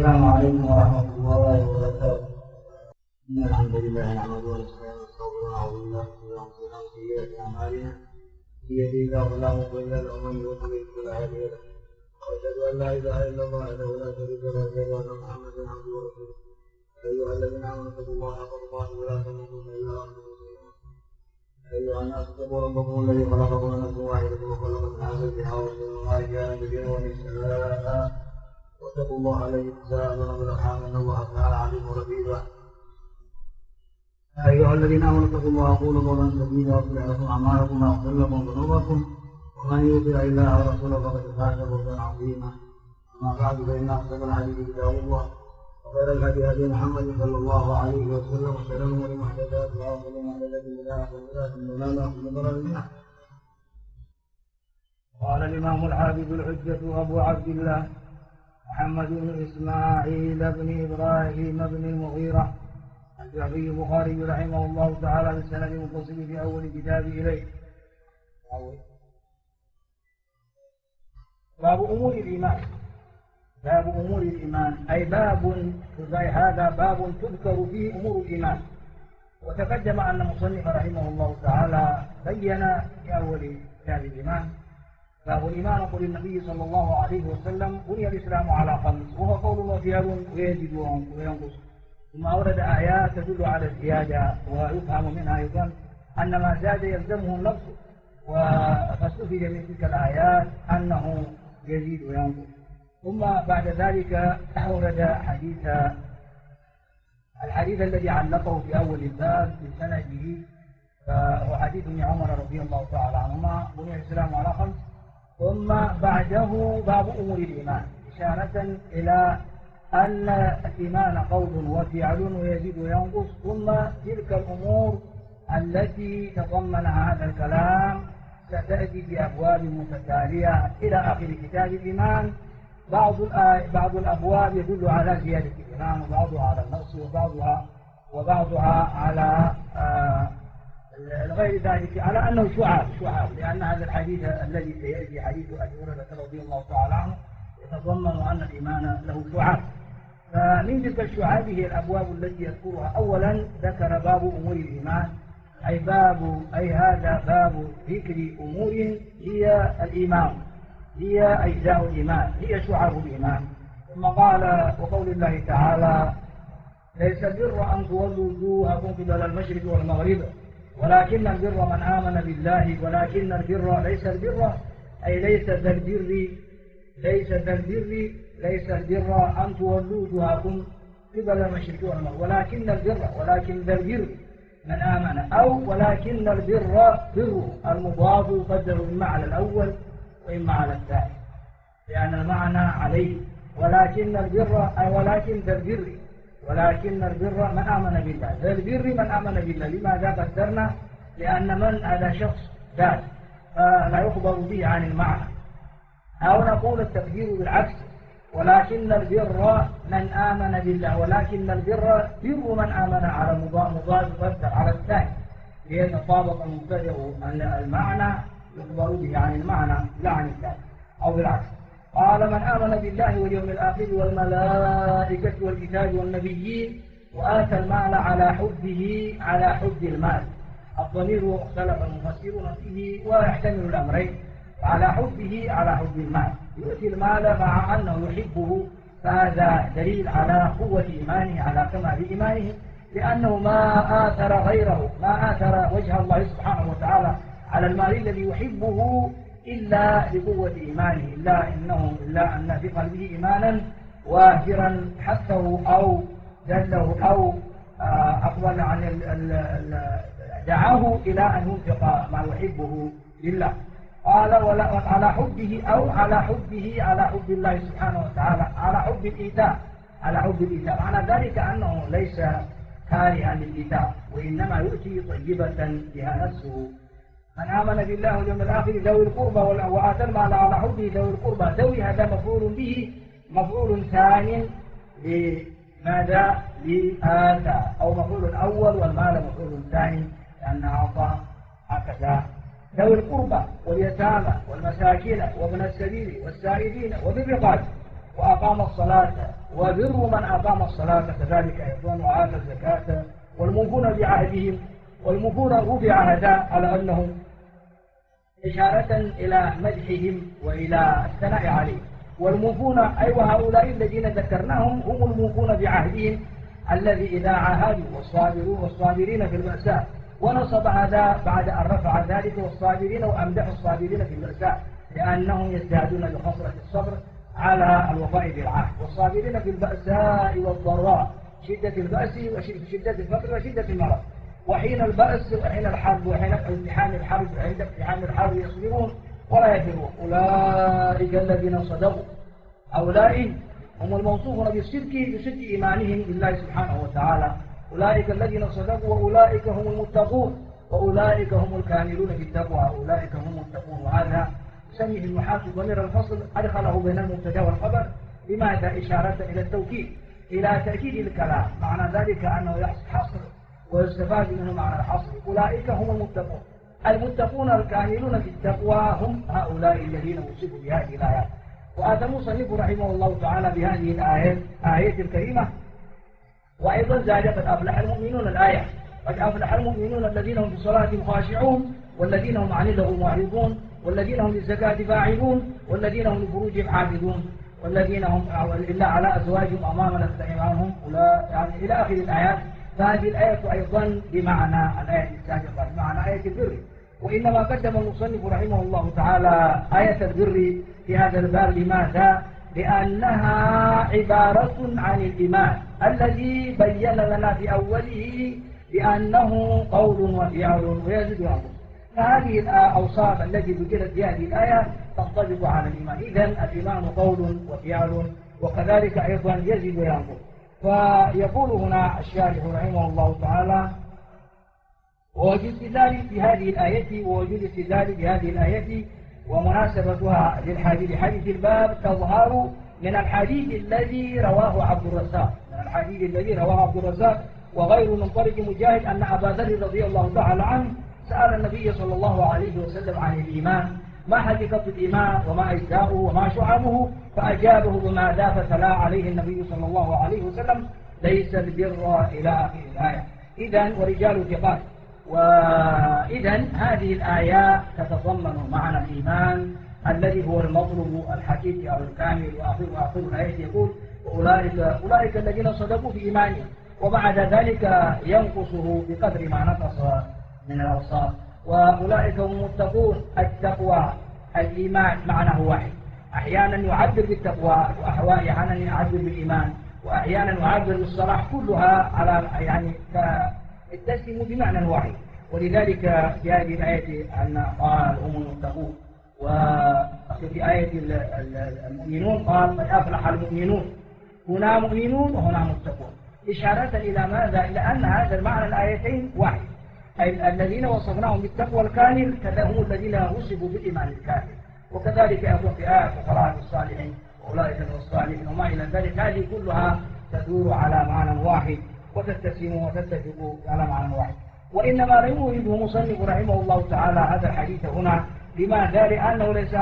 السلام عليكم ورحمة الله وبركاته. إن الحمد لله نحمده ونستعينه ونستغفره ونعوذ بالله من أنفسنا وسيئات أعمالنا. بيده الله فلا مضل له ومن يضلل فلا هادي له. وأشهد أن لا إله إلا الله وحده لا شريك له وأشهد أن محمدا عبده ورسوله. أيها الذين آمنوا اتقوا الله حق تقاته ولا تموتن إلا وأنتم مسلمون. أيها الناس اتقوا ربكم الذي خلقكم من نفس واحدة وخلق منها زوجها وبث رجالا كثيرا ونساء واتقوا الله الذي تساءلون بالأرحام إن الله كان عليكم رقيبا. أيها الذين آمنوا اتقوا الله وقولوا قولا سديدا يصلح لكم أعمالكم ويغفر لكم ذنوبكم ومن يطع الله ورسوله فقد فاز فوزا عظيما. أما بعد فإن أصدق الحديث كتاب الله وخير الهدي هدي محمد صلى الله عليه وسلم وشر الأمور محدثاتها وكل محدثة بدعة وكل ضلالة وكل ضلالة. قال الإمام الحافظ الحجة أبو عبد الله محمد بن إسماعيل بن إبراهيم بن المغيرة الجعفي البخاري رحمه الله تعالى بالسند المتصل في أول كتاب إليه. باب أمور الإيمان. باب أمور الإيمان أي هذا باب تذكر فيه أمور الإيمان. وتقدم أن المصنف رحمه الله تعالى بين في أول كتاب الإيمان باب الإيمان قول النبي صلى الله عليه وسلم بني الإسلام على خمس وهو قول الله فيها ويزيد وينقص. ثم أورد آيات تدل على الزيادة ويفهم منها أيضا أن ما زاد يلزمه النقص فاستفيد من تلك الآيات أنه يزيد وينقص. ثم بعد ذلك أورد الحديث الذي علقه في أول الباب بسنده فهو حديث ابن عمر رضي الله تعالى عنهما بني الإسلام على خمس. ثم بعده باب أمور الإيمان إشارة إلى أن الإيمان قول وفعل ويزيد وينقص. ثم تلك الأمور التي تضمنها هذا الكلام ستأتي بأبواب متتالية إلى آخر كتاب الإيمان. بعض الأبواب يدل على زيادة الإيمان وبعضها على النقص وبعضها على غير ذلك على أنه شعاب لأن هذا الحديث الذي سيأتي حديث أبي هريرة رضي الله تعالى عنه يتضمن أن الإيمان له شعاب. فمن تلك الشعاب هي الأبواب التي يذكرها. أولا ذكر باب أمور الإيمان أي هذا باب ذكر أمور هي الإيمان هي أجزاء الإيمان هي شعاب الإيمان. ثم قال وقول الله تعالى ليس البر أن تولوا وجوهكم قبل المشرق والمغرب ولكن البر من آمن بالله ولكن البر ليس البر أي ليس ذا البر أن تولوا وجوهكم قبل المشرق والمغرب ولكن ذا البر من آمن أو ولكن البر بر المضاف يقدر إما على الأول وإما على الثاني لأن المعنى عليه ولكن البر أي ولكن ذا البر من آمن بالله ذا البر من آمن بالله. لماذا قدرنا؟ لأن من هذا شخص ذات فلا يخبر به عن المعنى أو نقول التقدير بالعكس ولكن البر من آمن بالله ولكن البر بر من آمن على مضاد يقدر على الثاني ليتطابق المبتدأ أن المعنى يخبر به عن المعنى لا عن الثاني أو بالعكس. قال من آمن بالله واليوم الآخر والملائكة والكتاب والنبيين وآتى المال على حب المال. الضمير اختلف المفسرون فيه ويحتمل الأمرين على حب المال يؤتي المال مع أنه يحبه فهذا دليل على قوة إيمانه على كمال إيمانه لأنه ما آثر وجه الله سبحانه وتعالى على المال الذي يحبه إلا لقوة إيمانه إلا أن في قلبه إيمانا وافرا حثه أو دله أو أقبل عن دعاه إلى أن ينفق ما يحبه لله. قال على حبه أو على حب الله سبحانه وتعالى على حب الإيتاء معنى ذلك أنه ليس كارها للإيتاء وإنما يؤتي طيبة بها نفسه. من آمن بالله واليوم الآخر ذوي القربى وآتى المال على حبه ذوي القربى ذوي هذا مفعول به مفعول ثاني لماذا لآتى أو مفعول أول والمال مفعول ثاني لأن أعطى هكذا ذوي القربى واليتامى والمساكين وابن السبيل والسائلين وبالرقاب وأقام الصلاة، وبر من أقام الصلاة كذلك أيضا، وآتى الزكاة، والموفون بعهدهم، والموفون رفع هذا على أنهم إشارة إلى مدحهم وإلى الثناء عليهم. والموفون أي وهؤلاء الذين ذكرناهم هم الموفون بعهدهم الذي إذا عاهدوا، والصابرين في البأساء، ونصب هذا بعد أن رفع ذلك والصابرين، وأمدح الصابرين في البأساء لأنهم يزدادون بخصلة الصبر على الوفاء بالعهد، والصابرين في البأساء والضراء، شدة البأس وشدة الفقر وشدة المرض، وحين البأس وحين الحرب وحين امتحان الحرب وعند امتحان الحرب يصبرون ولا يفرون. أولئك الذين صدقوا، هؤلاء هم الموصوفون بالصدق بصدق إيمانهم بالله سبحانه وتعالى. أولئك الذين صدقوا وأولئك هم المتقون، وأولئك هم الكاملون في التقوى، أولئك هم المتقون. وهذا يسميه النحاة ضمير الفصل أدخله بين المبتدا والخبر. لماذا؟ إشارة إلى التوكيد، إلى تأكيد الكلام، معنى ذلك أنه يحصل حصر ويستفاد منه معنى الحصر. أولئك هم المتقون، المتقون الكاملون في التقوى هم هؤلاء الذين وصفوا بهذه الآيات. وأتى المصنف رحمه الله تعالى بهذه الآية الكريمة، وأيضا زاد قد أفلح المؤمنون الآية، قد أفلح المؤمنون الذين هم في صلاتهم خاشعون، والذين هم عن اللغو معرضون، والذين هم للزكاة فاعلون، والذين هم لفروجهم حافظون، والذين هم إلا على أزواجهم أمام الاستعمالهم، يعني إلى آخر الآيات. فهذه الآية أيضا بمعنى الآية السابقة، بمعنى آية البر. وإنما قدم المصنف رحمه الله تعالى آية البر في هذا الباب. لماذا؟ لأنها عبارة عن الإيمان الذي بين لنا في أوله بأنه قول وفعل ويزيد وينقص. فهذه الأوصاف التي ذكرت في هذه الآية تنطبق على الإيمان. إذن الإيمان قول وفعل، وكذلك أيضا يزيد وينقص. فيقول هنا الشارح رحمه الله تعالى: ووجود استدلال في هذه الآية، ووجود استدلال بهذه الآية ومناسبتها لحديث الباب تظهر من الحديث الذي رواه عبد الرزاق، وغير من طريق مجاهد أن أبا ذر رضي الله تعالى عنه سأل النبي صلى الله عليه وسلم عن الإيمان: ما حقيقة الإيمان وما أجزاؤه وما شعبه؟ فأجابه بماذا؟ فتلا عليه النبي صلى الله عليه وسلم: ليس البر إلى آخر الآية. إذن ورجال ثقات. وإذن هذه الآية تتضمن معنى الإيمان الذي هو المطلوب الحقيقي أو الكامل. وآخر الآية يقول: أولئك الذين صدقوا في إيمانهم، وبعد ذلك ينقصه بقدر ما نقص من الأوصاف. وأولئك هم المتقون. التقوى الإيمان معناه واحد، أحيانا يعبر بالتقوى، وأحيانا يعبر بالإيمان، وأحيانا يعبر بالصلاح، كلها على يعني تتسم بمعنى واحد. ولذلك في هذه الآية أن قال هم المتقون، وفي آية المؤمنون قال قد أفلح المؤمنون. هنا مؤمنون وهنا متقون، إشارة إلى ماذا؟ إلى أن هذا المعنى الآيتين واحد، أي الذين وصفناهم بالتقوى الكامل كذا هم الذين وصفوا بالإيمان الكامل. وكذلك يقول في آية أخرى الصالحين وأولئك من الصالحين وما إلى ذلك. هذه كلها تدور على معنى واحد وتتسم وتتفق على معنى واحد. وإنما لم يريده مصنف رحمه الله تعالى هذا الحديث هنا. لماذا؟ لأنه ليس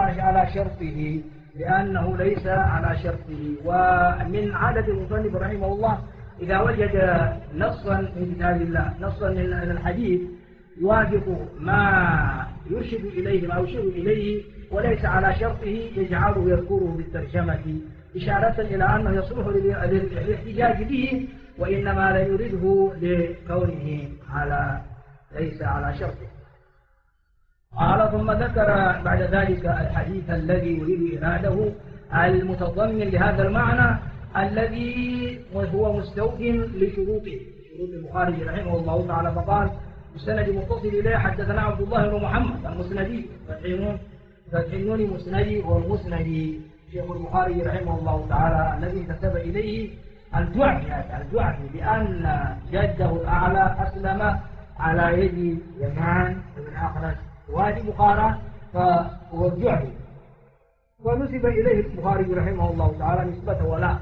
على شرطه. ومن عادة المصنف رحمه الله إذا وجد نصا من كتاب الله، نصا من الحديث يوافق ما يرشد إليه، ما يشير إليه وليس على شرطه، يجعله يذكره بالترجمة إشارة إلى أنه يصلح للاحتجاج به، وإنما لا يريده لكونه ليس على شرطه. قال: ثم ذكر بعد ذلك الحديث الذي يريد إراده المتضمن لهذا المعنى الذي هو مستوفٍ لشروط البخاري رحمه الله تعالى. فقال: مستند متصل إليه حدثنا عبد الله بن محمد المسندي، فتح النون مسندي، والمسندي شيخ البخاري رحمه الله تعالى الذي انتسب إليه الجعفي بأن جده الأعلى أسلم على يد يمان بن أخرج وادي بخارى، فهو الجعفي، ونسب إليه البخاري رحمه الله تعالى نسبة ولا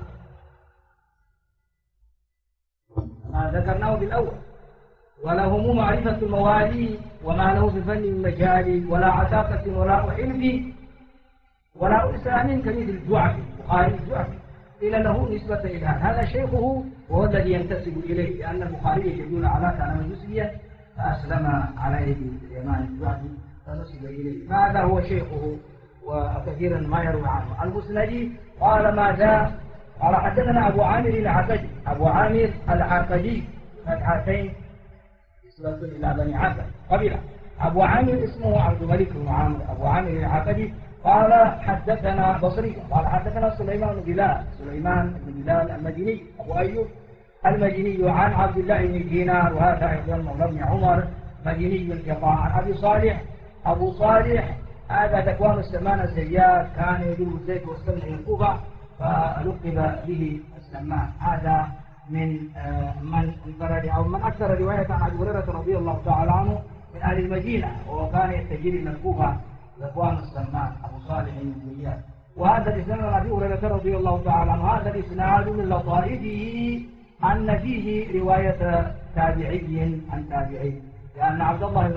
ما ذكرناه بالأول. ولهم معرفة الموالي وما له في فن من مجال، ولا عتاقة ولا حلف ولا إسلام كمثل الجعفي، البخاري الجعفي. إلى له نسبة إلى هذا شيخه وهو الذي ينتسب إليه، لأن البخاري يجدون على كان مجوسيا فأسلم على يد اليمان الجعدي فنسب إليه، فهذا هو شيخه وكثيرا ما يروي عنه. المسندي قال ماذا؟ قال حدثنا أبو عامر العقدي، أبو عامر العقدي فتحتين نسبة إلى بني عقد قبيلة. أبو عامر اسمه عبد الملك بن عامر أبو عامر العقدي قال حدثنا بصري قال حدثنا سليمان بن بلال المديني أبو أيوب المديني عن عبد الله بن دينار، وهذا أيضا مولى بن عمر مديني انقطاع. عن أبو صالح هذا ذكوان السمان الزيات كان يدور الزيت والسمن إلى الكوفة فلقب به السمان. هذا من انفرد أو من أكثر رواية عن أبي هريرة رضي الله تعالى عنه من أهل المدينة، وكان يتجر من الكوفة ذكوان السمان أبو صالح الزيات. وهذا الإسناد عن أبي هريرة رضي الله تعالى عنه، هذا الإسناد من لطائفه أن فيه رواية تابعي عن تابعي، لأن عبد الله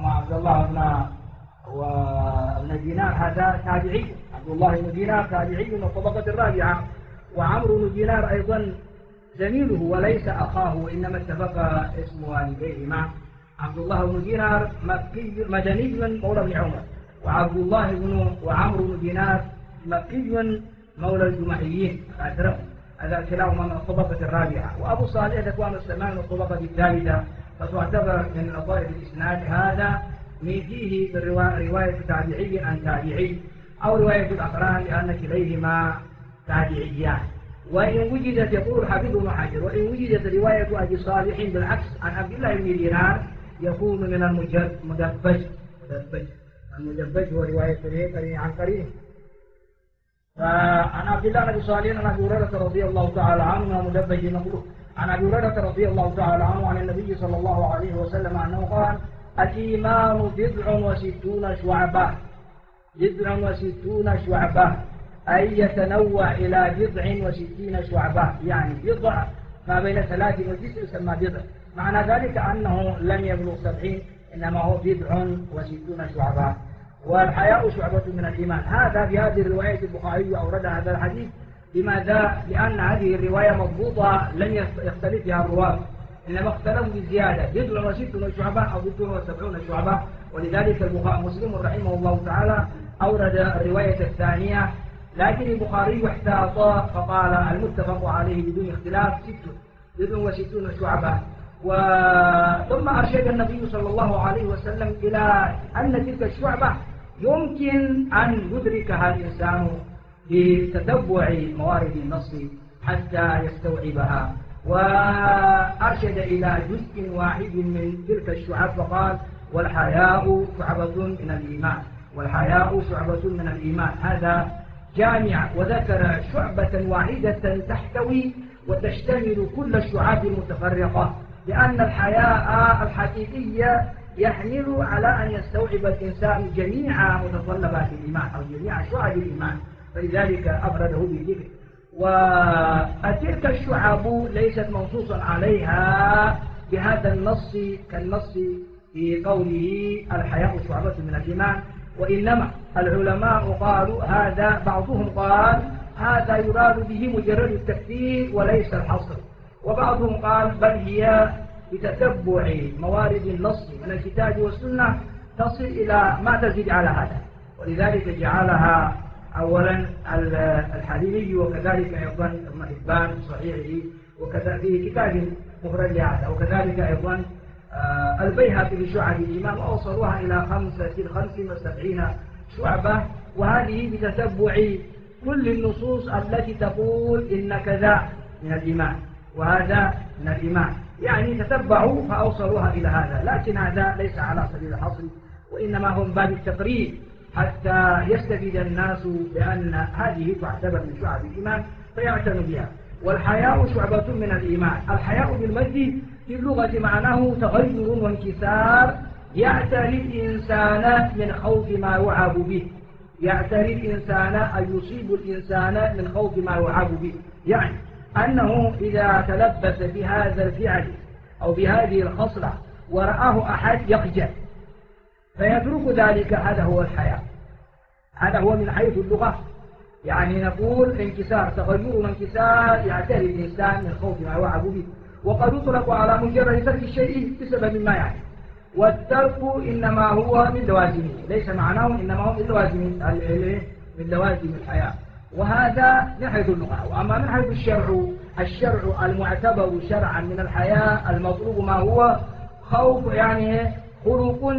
بن دينار هذا تابعي، عبد الله بن دينار تابعي من الطبقة الرابعة، وعمرو بن دينار أيضا زميله وليس أخاه، وإنما اتفق اسم والديهما. عبد الله بن دينار مدني مولى بن عمر، وعمرو بن دينار مكي مولى الجمحيين هذا كلاهما من الطبقة الرابعة. وأبو صالح ذكوان السمان من الطبقة الثالثة، فتعتبر من لطائف الإسناد هذا من فيه رواية تابعي عن تابعي أو رواية الأقران، لأن كليهما تابعيان. وإن وجدت يقول الحافظ بن حجر وإن وجدت رواية أبي صالح بالعكس عن عبد الله بن دينار يكون من المدبج. المدبج هو رواية عن قريب. فعن عبد الله بن صالح عن أبي هريرة رضي الله تعالى عنه مدبج مخلوق. عن أبي هريرة رضي الله تعالى عنه عن النبي صلى الله عليه وسلم أنه قال: الإيمان 69 شعبة، 69 شعبة، أي يتنوع إلى 69 شعبة، يعني بضع ما بين 3 و9 يسمى بضع. معنى ذلك أنه لم يبلغ 70، إنما هو 69 شعبة. والحياء شعبة من الإيمان. هذا بهذه الرواية البخاري أورد هذا الحديث. لماذا؟ لأن هذه الرواية مضبوطة لم يختلف فيها الرواة، إنما اختلفوا بزيادة 69 شعبة أو 70 شعبة. ولذلك مسلم رحمه الله تعالى أورد الرواية الثانية، لكن البخاري احتاط فقال المتفق عليه بدون اختلاف 69 شعبة. ثم أرشد النبي صلى الله عليه وسلم إلى أن تلك الشعبة يمكن أن يدركها الإنسان بتتبع موارد النص حتى يستوعبها، وأرشد إلى جزء واحد من تلك الشعب فقال: والحياء شعبة من الإيمان، والحياء شعبة من الإيمان. هذا جامع، وذكر شعبة واحدة تحتوي وتشتمل كل الشعاب المتفرقة، لأن الحياء الحقيقية يحمل على أن يستوعب الإنسان جميع متطلبات الإيمان أو جميع شعب الإيمان، فلذلك أفرده بالذكر. وتلك الشعب ليست منصوصا عليها بهذا النص كالنص في قوله الحياء شعبة من الإيمان، وإنما العلماء قالوا هذا، بعضهم قال هذا يراد به مجرد التكفير وليس الحصر، وبعضهم قال بل هي بتتبع موارد النص من الكتاب والسنة تصل إلى ما تزيد على هذا، ولذلك جعلها أولا الحليمي وكذلك أيضا ابن حبان في صحيحه وكذا في كتاب مفرد لهذا، وكذلك أيضا البيهقي في شعب الإيمان، وأوصلوها إلى 75 شعبة. وهذه بتتبع كل النصوص التي تقول إن كذا من الإيمان وهذا من الإيمان، يعني تتبعوا فأوصلوها إلى هذا، لكن هذا ليس على سبيل الحصر، وإنما هم باب التقريب حتى يستفيد الناس بأن هذه تعتبر من شعب الإيمان فيعتنوا بها. والحياء شعبة من الإيمان. الحياء بالمد في اللغة معناه تغير وانكسار يعتري الإنسان من خوف ما يعاب به، يعتري الإنسان أن يصيب الإنسان من خوف ما يعاب به، يعني أنه إذا تلبس بهذا الفعل أو بهذه الخصلة ورآه أحد يخجل فيترك ذلك، هذا هو الحياء. هذا هو من حيث اللغة، يعني نقول انكسار، تغير وانكسار يعتري الإنسان من خوف ما وعى به، وقد يطلق على مجرد ترك الشيء بسبب ما يعني. والترك إنما هو من لوازمه، ليس معناه إنما هو من لوازم الحياة. وهذا من حيث اللغة. وأما من حيث الشرع المعتبر شرعا من الحياة المطلوب ما هو خوف، يعني خلق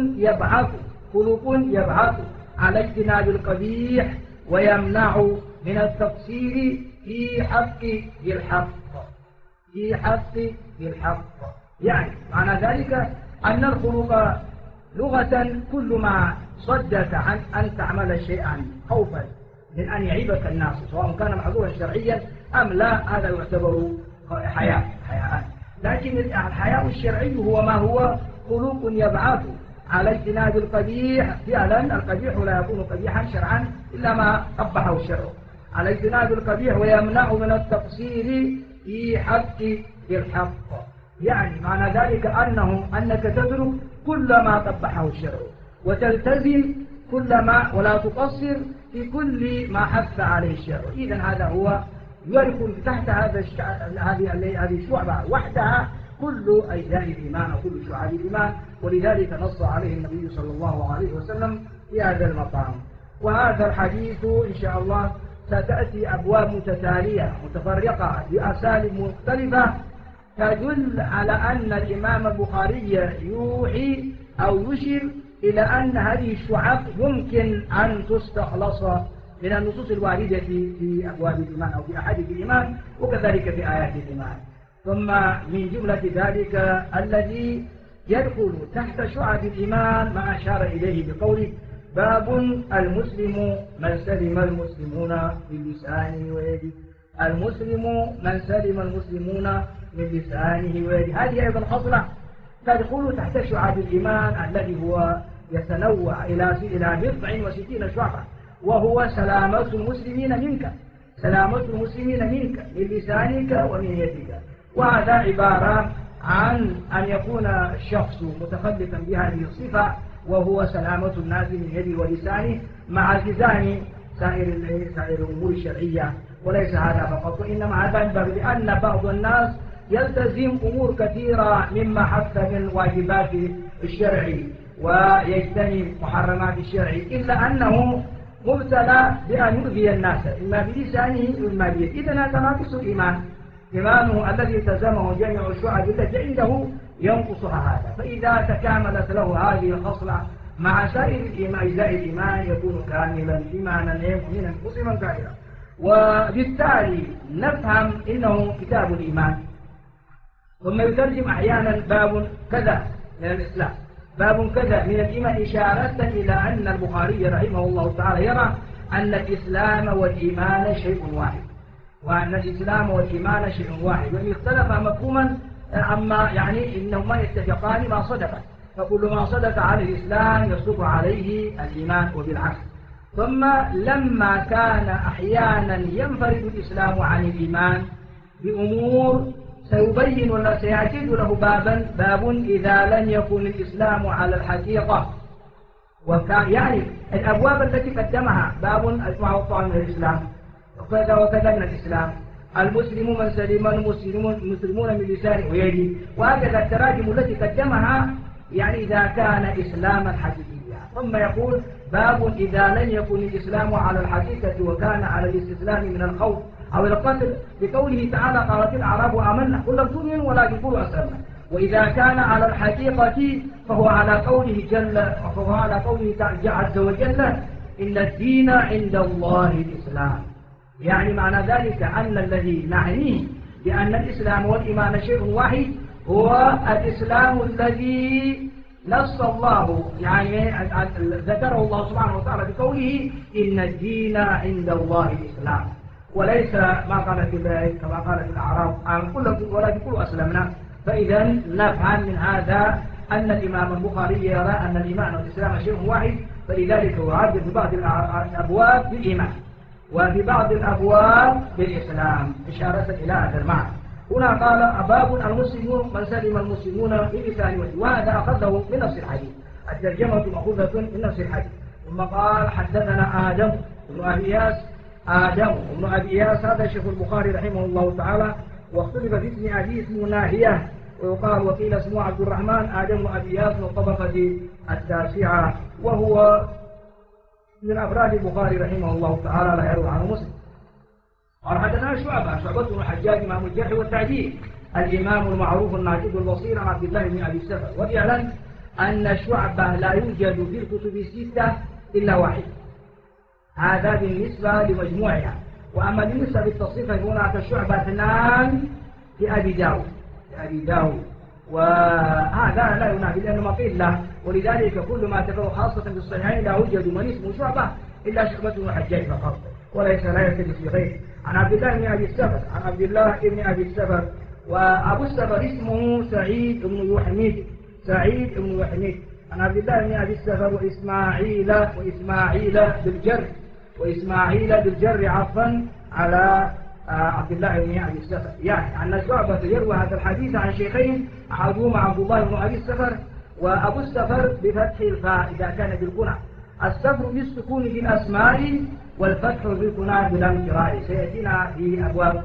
يبعث على اجتناب القبيح ويمنع من التقصير في حق الحق. يعني معنى ذلك أن الخلق لغة كل ما صدك عن أن تعمل شيئا خوفا من أن يعيبك الناس، سواء كان معذورا شرعيا أم لا، هذا يعتبر حياء. لكن الحياء الشرعي هو ما هو خلق يبعث على اجتناب القبيح. فعلا القبيح لا يكون قبيحا شرعا إلا ما قبحه الشرع، على اجتناب القبيح ويمنع من التقصير في حق الحق. يعني معنى ذلك أنك تترك كل ما قبحه الشرع وتلتزم كل ما ولا تقصر في كل ما حث عليه الشرع. إذن هذا هو يدخل تحت هذه الشعبة وحدها كل أجزاء الإيمان وكل شعاب الإيمان، ولذلك نص عليه النبي صلى الله عليه وسلم في هذا المقام. وهذا الحديث إن شاء الله ستأتي أبواب متتالية متفرقة بأساليب مختلفة تدل على أن الإمام البخاري يوحي أو يشير إلى أن هذه الشعب يمكن أن تستخلص من النصوص الواردة في أبواب الإيمان أو في أحاديث الإيمان، وكذلك في آيات الإيمان. ثم من جملة ذلك الذي يدخل تحت شعب الإيمان ما أشار إليه بقوله: باب المسلم من سلم المسلمون من لسانه ويده. المسلم من سلم المسلمون من لسانه ويده، هذه أيضا خصلة تدخل تحت شعب الإيمان الذي هو يتنوع إلى 69 شعبة، وهو سلامة المسلمين منك، من لسانك ومن يدك. وهذا عبارة عن أن يكون الشخص متخلقا بهذه الصفة، وهو سلامة الناس من يده ولسانه مع التزام سائر الأمور الشرعية. وليس هذا فقط، وإنما هذا ينبغي لأن بعض الناس يلتزم أمور كثيرة مما حث من واجبات الشرع ويجتنب محرمات الشرع، إلا أنه مبتلى بأن يؤذي الناس إما بلسانه وإما بيده. إذن هذا ناقص الإيمان، إيمانه الذي التزمه جميع الشعب التي عنده ينقصها هذا. فإذا تكاملت له هذه الخصلة مع سائر أجزاء الإيمان يكون كاملا إيمانا مؤمنا مسلما كاملا. وبالتالي نفهم إنه كتاب الإيمان. ثم يترجم أحيانا باب كذا من الإسلام، باب كذا من الإيمان، إشارة إلى أن البخاري رحمه الله تعالى يرى أن الإسلام والإيمان شيء واحد، وأن الإسلام والإيمان شيء واحد، وإن اختلف مفهوما أما يعني إنهما يتفقان ما صدق، فكل ما صدق على الإسلام يصدق عليه الإيمان وبالعكس. ثم لما كان أحيانا ينفرد الإسلام عن الإيمان بأمور سيبين ولا سيعتد له باب إذا لم يكن الإسلام على الحقيقة. وكان يعني الأبواب التي قدمها باب أجمع الطعن من الإسلام وكذا وكذا من الإسلام، المسلم من سلم المسلمون من لسانه ويده، وهكذا التراجم التي قدمها يعني إذا كان إسلاما حقيقيا. ثم يقول باب إذا لم يكن الإسلام على الحقيقة وكان على الاستسلام من الخوف أو القتل، بقوله تعالى: قالت الأعراب آمنا قل لم تؤمنوا ولكن قولوا أسلمنا. وإذا كان على الحقيقة فهو على قوله تعالى عز وجل: إن الدين عند الله الإسلام. يعني معنى ذلك أن الذي نعنيه بأن الإسلام والإيمان شيء واحد هو الإسلام الذي نص الله، يعني ذكره الله سبحانه وتعالى بقوله: إن الدين عند الله الإسلام، وليس ما قالت كما قالت الأعراب ولا يقولوا أسلمنا. فإذا نفهم من هذا أن الإمام البخاري يرى أن الإيمان والإسلام شيء واحد، فلذلك يعبر في بعض الأبواب بالإيمان وفي بعض الأبواب بالإسلام، إشارة إلى هذا المعنى. هنا قال: باب المسلمون من سلم المسلمون بلسانه، وهذا أخذه من نفس الحديث، الترجمة مأخوذة من نفس الحديث. ثم قال: حدثنا آدم بن أبي إياس آدم بن أبي إياس، هذا شيخ البخاري رحمه الله تعالى. واختلف في اسم أبي اسمه ناهية، ويقال وقيل اسمه عبد الرحمن. آدم بن أبي إياس من الطبقة التاسعة، وهو من أفراد البخاري رحمه الله تعالى، لا يروي عنه مسلم. قال حدثنا شعبة بن الحجاج إمام الجرح والتعديل، الإمام المعروف الناجد البصير عن عبد الله بن أبي السفر. ويعلم أن شعبة لا يوجد في الكتب الستة إلا واحد، هذا بالنسبة لمجموعها. وأما بالنسبة للتصنيف هناك شعبة 2 في أبي داود، وهذا لا ينافي لأنه ما قيل له، ولذلك كل ما تكون خاصة في الصحيحين لا يوجد من اسمه شعبة إلا شعبة بن الحجاج فقط، وليس لا يختلف في غيره. عن عبد الله بن أبي السفر، وأبو السفر اسمه سعيد بن يحميد، عن عبد الله بن أبي السفر وإسماعيل بالجر عفوا على عبد الله بن أبي السفر. يعني أن شعبة يروي هذا الحديث عن شيخين، أحدهما عبد الله بن أبي السفر، وأبو السفر بفتح الفاء إذا كان بالكنى، السفر بالسكون في الأسماء والفتح بالكنى بلا انقراء. سيأتينا في أبواب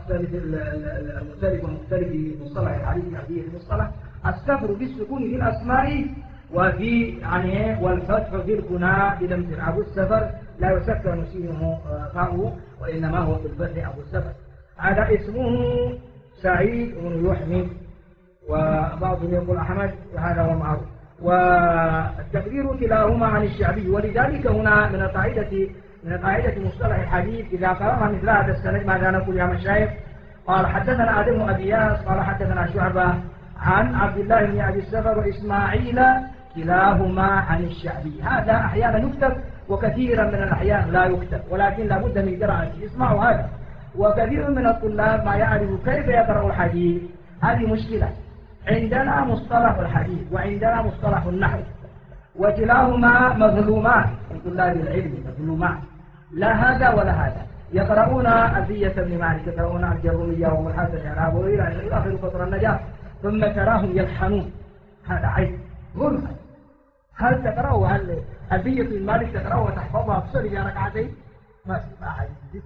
المختلف في مصطلح الحديث في المصطلح. السفر بالسكون في الأسماء وفي والفتح بالكنى بلا انقراء. أبو السفر لا يسكن نسيمه فاؤه، وإنما هو بالفتح أبو السفر. هذا اسمه سعيد بن يحمد، وبعضهم يقول أحمد، وهذا هو معروف. والتقدير كلاهما عن الشعبي. ولذلك هنا من قاعدة مصطلح الحديث إذا قرأنا مثل هذا السند ماذا نقول يا مشايخ؟ قال حدثنا آدم بن أبي إياس قال حدثنا شعبة عن عبد الله بن أبي السفر وإسماعيل كلاهما عن الشعبي. هذا أحيانا يكتب وكثيرا من الأحيان لا يكتب، ولكن لابد من قراءته. اسمعوا هذا. وكثير من الطلاب ما يعرف كيف يقرأ الحديث، هذه مشكلة. عندنا مصطلح الحديث وعندنا مصطلح النحو، وكلاهما مظلومان من طلاب العلم، مظلومان، لا هذا ولا هذا. يقرؤون ألفية بن مالك، يقرؤون الجرومية وملحة الإعراب وإلى آخر قطر النجاة، ثم تراهم يلحنون. هذا عيب، ظلم. هل تقرأوا ألفية بن مالك تقرأوا وتحفظها تصلي في ركعتين؟ ما في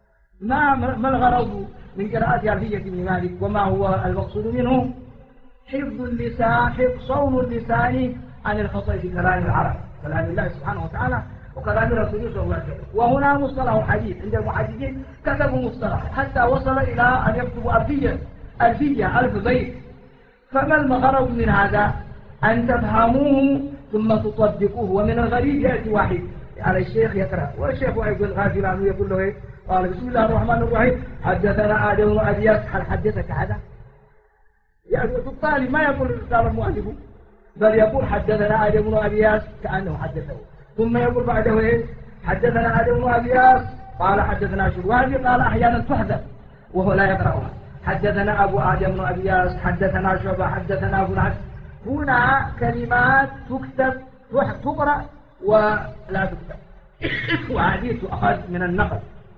ما الغرض من قراءة ألفية بن مالك؟ وما هو المقصود منه؟ حفظ اللسان، صون اللسان عن الخطأ في كلام العرب، كلام الله سبحانه وتعالى وكلام رسوله صلى الله عليه وسلم. وهنا مصطلح الحديث عند المحدثين كتبوا مصطلح حتى وصل إلى أن يكتبوا ألفية 1000 بيت. فما الغرض من هذا؟ أن تفهموه ثم تطبقوه. ومن الغريب يأتي واحد على الشيخ يقرأ، والشيخ يقول غافل عنه، يقول له إيه؟ قال بسم الله الرحمن الرحيم حدثنا آدم بن أبي إياس. هل حدثك هذا؟ يعني الطالب ما يقول قال المؤلف، بل يقول حدثنا آدم بن أبي إياس كأنه حدثه، ثم يقول بعده إيه؟ حدثنا آدم بن أبي إياس قال حدثنا شروان، قال أحيانا تحذف وهو لا يقرأها. حدثنا أبو آدم بن أبي إياس، حدثنا شعبة، حدثنا أبو العز. هنا كلمات تكتب تقرأ ولا تكتب، وهذه تؤخذ من النقل.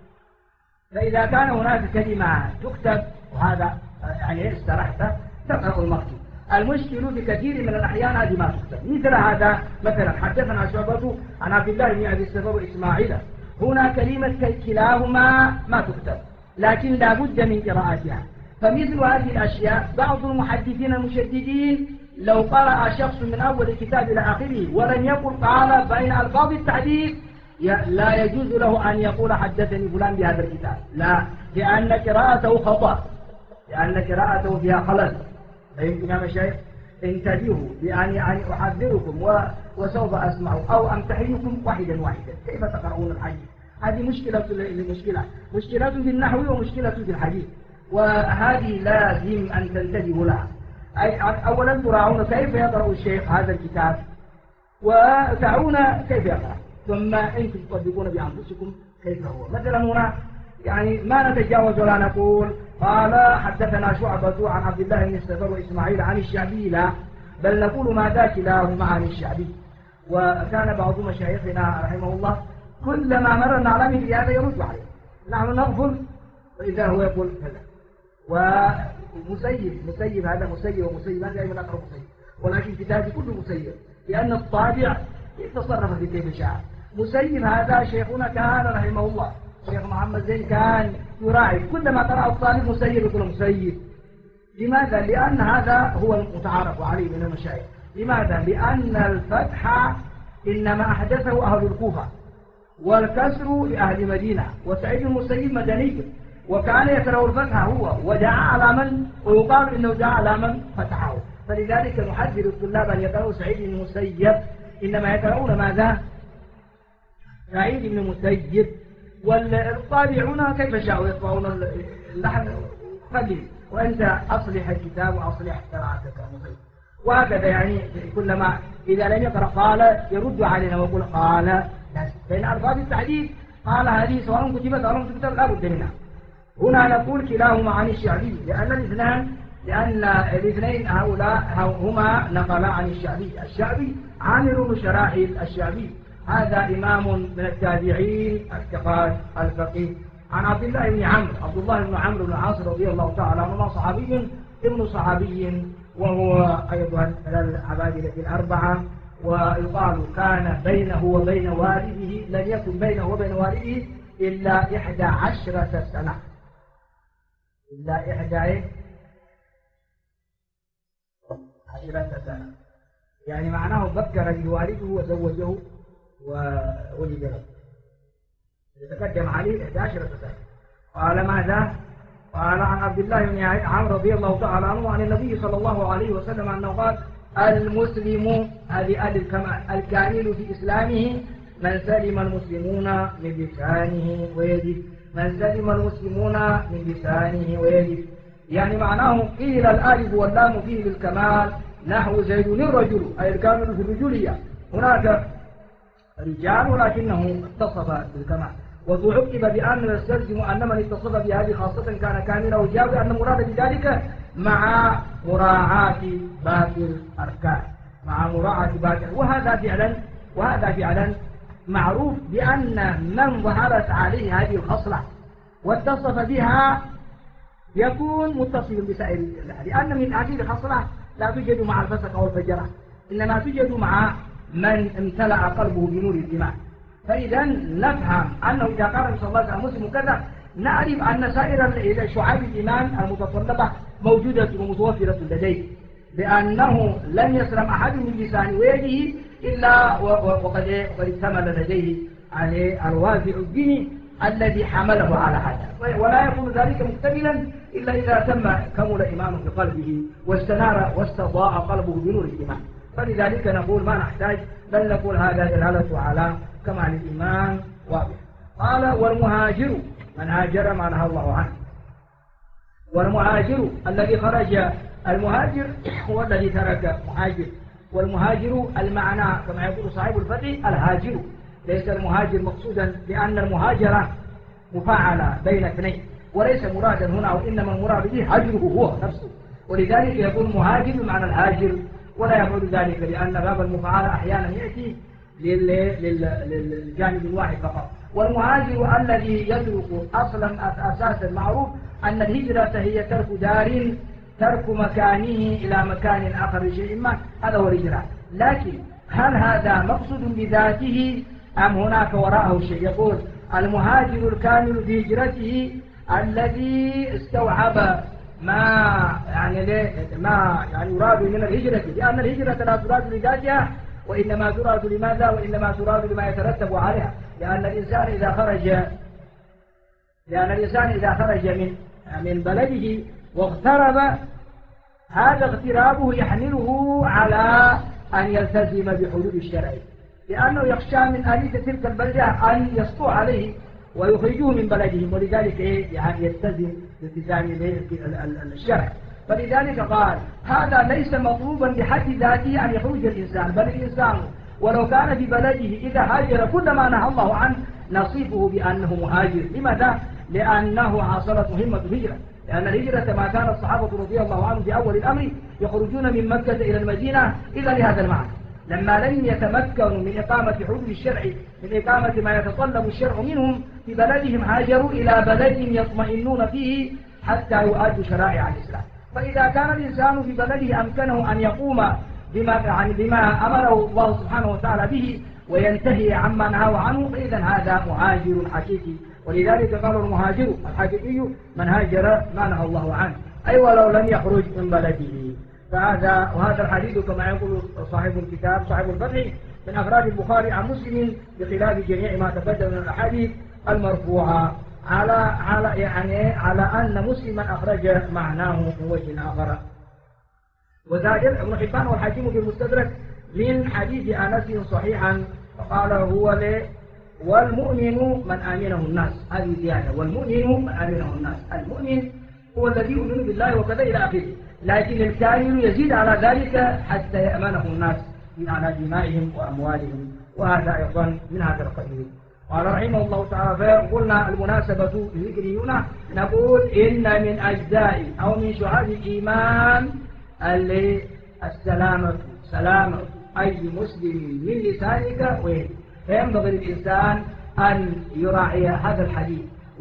فإذا كان هناك كلمة تكتب وهذا يعني استرحت تقرأ المكتوب. المشكل بكثير من الأحيان هذه ما تكتب. مثل هذا مثلا حدثنا شعبة عن عبد الله بن أبي السفر وإسماعيل، هنا كلمة كلاهما ما تكتب، لكن لا بد من قراءتها. فمثل هذه الأشياء بعض المحدثين المشددين لو قرأ شخص من أول الكتاب إلى آخره ولم يقل قال بين ألفاظ التحديث لا يجوز له أن يقول حدثني فلان بهذا الكتاب، لا، لأن قراءته خطأ، لأن قراءته فيها خلل. فهمتم يا مشايخ؟ انتبهوا بأن أحذركم وسوف أسمع أو أمتحنكم واحدا واحدا كيف تقرؤون الحديث. هذه مشكلة في النحو ومشكلة في الحديث، وهذه لازم أن تنتبهوا لها. أولا تراعون كيف يقرأ الشيخ هذا الكتاب، وتعون كيف يقرأ، ثم أنتم تطبقون بأنفسكم كيف هو. مثلا هنا يعني ما نتجاوز ولا نقول قال حدثنا شعبة عن عبد الله بن السفر وإسماعيل عن الشعبي، لا، بل نقول ما ذا كلاهما عن الشعبي. وكان بعض مشايخنا رحمه الله كلما مرنا على مثل هذا يرد عليه، نحن نغفل وإذا هو يقول كذا. ومسيب هذا مسيب ومسيب، هذا دائما أقرأ مسيب، ولكن كتابي كله مسيب لأن الطابع يتصرف في كيف شاء. مسيب هذا شيخنا كان رحمه الله الشيخ محمد زين كان يراعي كلما قرأ الطالب مسيب يقول مسيب. لماذا؟ لأن هذا هو المتعارف عليه من المشايخ. لماذا؟ لأن الفتح إنما أحدثه أهل الكوفة، والكسر لأهل مدينة، وسعيد المسيب مدني، وكان يكره الفتح هو، ودعا على من، ويقال إنه دعا على من فتحه. فلذلك نحذر الطلاب أن يقرأوا سعيد بن المسيب، إنما يقرؤون ماذا؟ سعيد بن المسيب. والطابعون كيف شاءوا يطبعون اللحن قليل، وأنت أصلح الكتاب وأصلح قراءتك مصيب. وهكذا يعني كلما إذا لم يقرأ قال يرد علينا ويقول قال. بين ألفاظ التحديث قال هذه سواء كتبت أو لم تكتب لا بد منها. هنا نقول كلاهما عن الشعبي، لأن الاثنين هؤلاء هما نقلا عن الشعبي عامر بن شراحيل الشعبي، هذا إمام من التابعين الثقات الفقيه، عن عبد الله بن عمرو بن العاص رضي الله تعالى عنهما، صحابي ابن صحابي، وهو أيضا من العبادلة الأربعة. ويقال كان بينه وبين والده، لم يكن بينه وبين والده إلا 11 سنة، إلا 11 سنة، يعني معناه بكر بوالده وزوجه وولد له، يتقدم عليه 11 سنة. قال ماذا؟ قال عن عبد الله بن عمرو رضي الله تعالى عنه عن النبي صلى الله عليه وسلم أنه قال: المسلم، هذه آل الكمال، الكامل في إسلامه من سلم المسلمون من لسانه ويده، من سلم المسلمون من لسانه ويده. يعني معناه قيل الألف واللام فيه للكمال، نحو زيد الرجل، أي الكامل في الرجولية. هناك رجال ولكنه اتصف بالكمال، وعقب بأن يستلزم أن من اتصف بهذه خاصة كان كاملا، وجاء أن المراد بذلك مع مراعاة باقي الأركان، مع مراعاة باقي، وهذا فعلا معروف بأن من ظهرت عليه هذه الخصلة واتصف بها يكون متصل بسائر الله، لأن من هذه الخصلة لا توجد مع الفسق أو الفجرة، إنما توجد مع من امتلأ قلبه بنور الإيمان. فإذا نفهم أنه إذا قال صلى الله عليه وسلم مسلم كذا، نعرف أن سائر شعاب الإيمان المتطلبة موجودة ومتوفرة لديه، لأنه لم يسلم أحد من لسانه ويده إلا وقد اكتمل لديه عليه الوازع الديني الذي حمله على هذا، ولا يكون ذلك مكتملا إلا إذا كمل إيمانه بقلبه واستنار واستضاء قلبه بنور الإيمان. فلذلك نقول ما نحتاج، بل نقول هذا دلالة على كمال الإيمان واضح. قال: والمهاجر من هاجر ما نهى الله عنه. والمهاجر الذي خرج، المهاجر هو الذي ترك مهاجر، والمهاجر المعنى كما يقول صاحب الفتح الهاجر، ليس المهاجر مقصودا، لأن المهاجرة مفاعلة بين اثنين وليس مرادا هنا، وإنما المراد به هجره هو نفسه، ولذلك يقول مهاجر بمعنى الهاجر، ولا يقول ذلك لأن باب المفاعلة أحيانا يأتي للجانب الواحد فقط. والمهاجر الذي يترك أصلا أساسا معروف أن الهجرة هي ترك دار، ترك مكانه إلى مكان آخر لشيء ما، هذا هو الهجرة. لكن هل هذا مقصود بذاته أم هناك وراءه شيء؟ يقول: المهاجر الكامل في هجرته الذي استوعب ما يراد من الهجرة، لأن الهجرة لا تراد لذاتها، وإنما تراد لماذا؟ وإنما تراد لما يترتب عليها، لأن الإنسان إذا خرج من بلده واغترب، هذا اغترابه يحمله على أن يلتزم بحدود الشرع، لأنه يخشى من آلية تلك البلدة أن يسطو عليه ويخرجوه من بلدهم، ولذلك يلتزم بالتزام الشرع. فلذلك قال: هذا ليس مطلوبا بحد ذاته أن يخرج الإنسان، بل الإنسان ولو كان في بلده إذا هاجر كل ما نهى الله عنه نصيبه بأنه مهاجر. لماذا؟ لأنه حصلت مهمة الهجرة، لأن الهجرة ما كان الصحابة رضي الله عنهم في أول الأمر يخرجون من مكة إلى المدينة إلا لهذا المعنى، لما لم يتمكنوا من إقامة حدود الشرع، من إقامة ما يتطلب الشرع منهم في بلدهم، هاجروا إلى بلد يطمئنون فيه حتى يؤدوا شرائع الإسلام. فإذا كان الإنسان في بلده أمكنه أن يقوم بما أمره الله سبحانه وتعالى به وينتهي عما نهاه عنه، فإذا هذا مهاجر حقيقي، ولذلك قال المهاجر الحقيقي من هاجر ما نهى الله عنه، أي ولو لم يخرج من بلده. وهذا الحديث كما يقول صاحب الكتاب صاحب الفتح من أفراد البخاري عن مسلم بخلاف جميع ما تقدم من الأحاديث المرفوعة على أن مسلما أخرج معناه من وجه آخر. وزاد ابن حبان والحاكم في المستدرك من حديث أنس صحيحا فقال هو والمؤمن من آمنه الناس، هذه زيادة، والمؤمن من آمنه الناس، المؤمن هو الذي يؤمن بالله وكذا إلى آخره، لكن الكامل يزيد على ذلك حتى يأمنه الناس على دمائهم وأموالهم، وهذا أيضا من هذا القبيل. قال رحمه الله تعالى قلنا المناسبة لذكر هنا نقول إن من أجزاء أو من شعاب الإيمان السلامة، سلامة أي مسلم من لسانك ويدك، فينبغي للإنسان أن يراعي هذا الحديث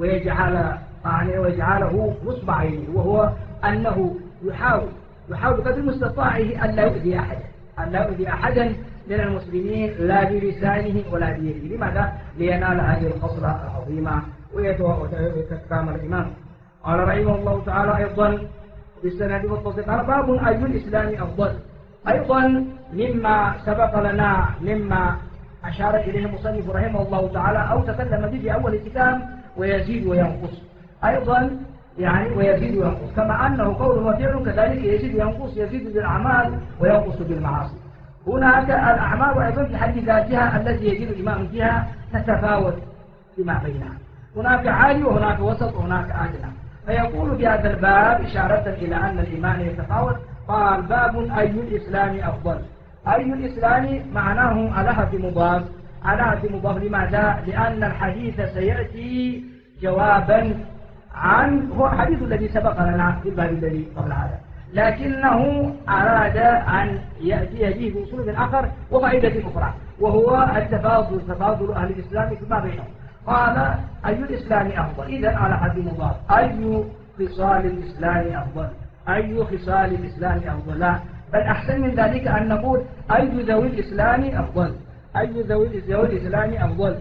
ويجعله نصب عينه، وهو أنه يحاول قدر مستطاعه أن لا يؤذي أحدا من المسلمين لا بلسانه ولا بيده. لماذا؟ لينال هذه الخصلة العظيمة ويتكامل الإيمان. قال رحمه الله تعالى أيضا بالسند والتصديق قال باب أي الإسلام أفضل، أيضا مما سبق لنا مما أشار إليه المصنف رحمه الله تعالى أو تكلم به في أول الكتاب ويزيد وينقص، أيضا ويزيد وينقص، كما أنه قول وفعل كذلك يزيد وينقص، يزيد بالأعمال وينقص بالمعاصي. هناك الأعمال أيضا في حد ذاتها التي يزيد الإيمان فيها تتفاوت فيما بينها، هناك عالي وهناك وسط وهناك أدنى. فيقول في هذا الباب إشارة إلى أن الإيمان يتفاوت. قال باب أي الإسلام أفضل، أي الإسلام معناه على حد مضاف، لماذا؟ لأن الحديث سيأتي جوابا عن هو الحديث الذي سبق لنا في الباب الذي قبل هذا، لكنه أراد أن يأتي به بأسلوب آخر وفائدة أخرى، وهو تفاضل أهل الإسلام فيما بينهم. قال أي الإسلام أفضل، إذا على حد مضاف، أي خصال الإسلام أفضل، أي خصال الإسلام أفضل، لا بل أحسن من ذلك أن نقول أي ذوي الإسلام أفضل، أي ذوي الإسلام أفضل.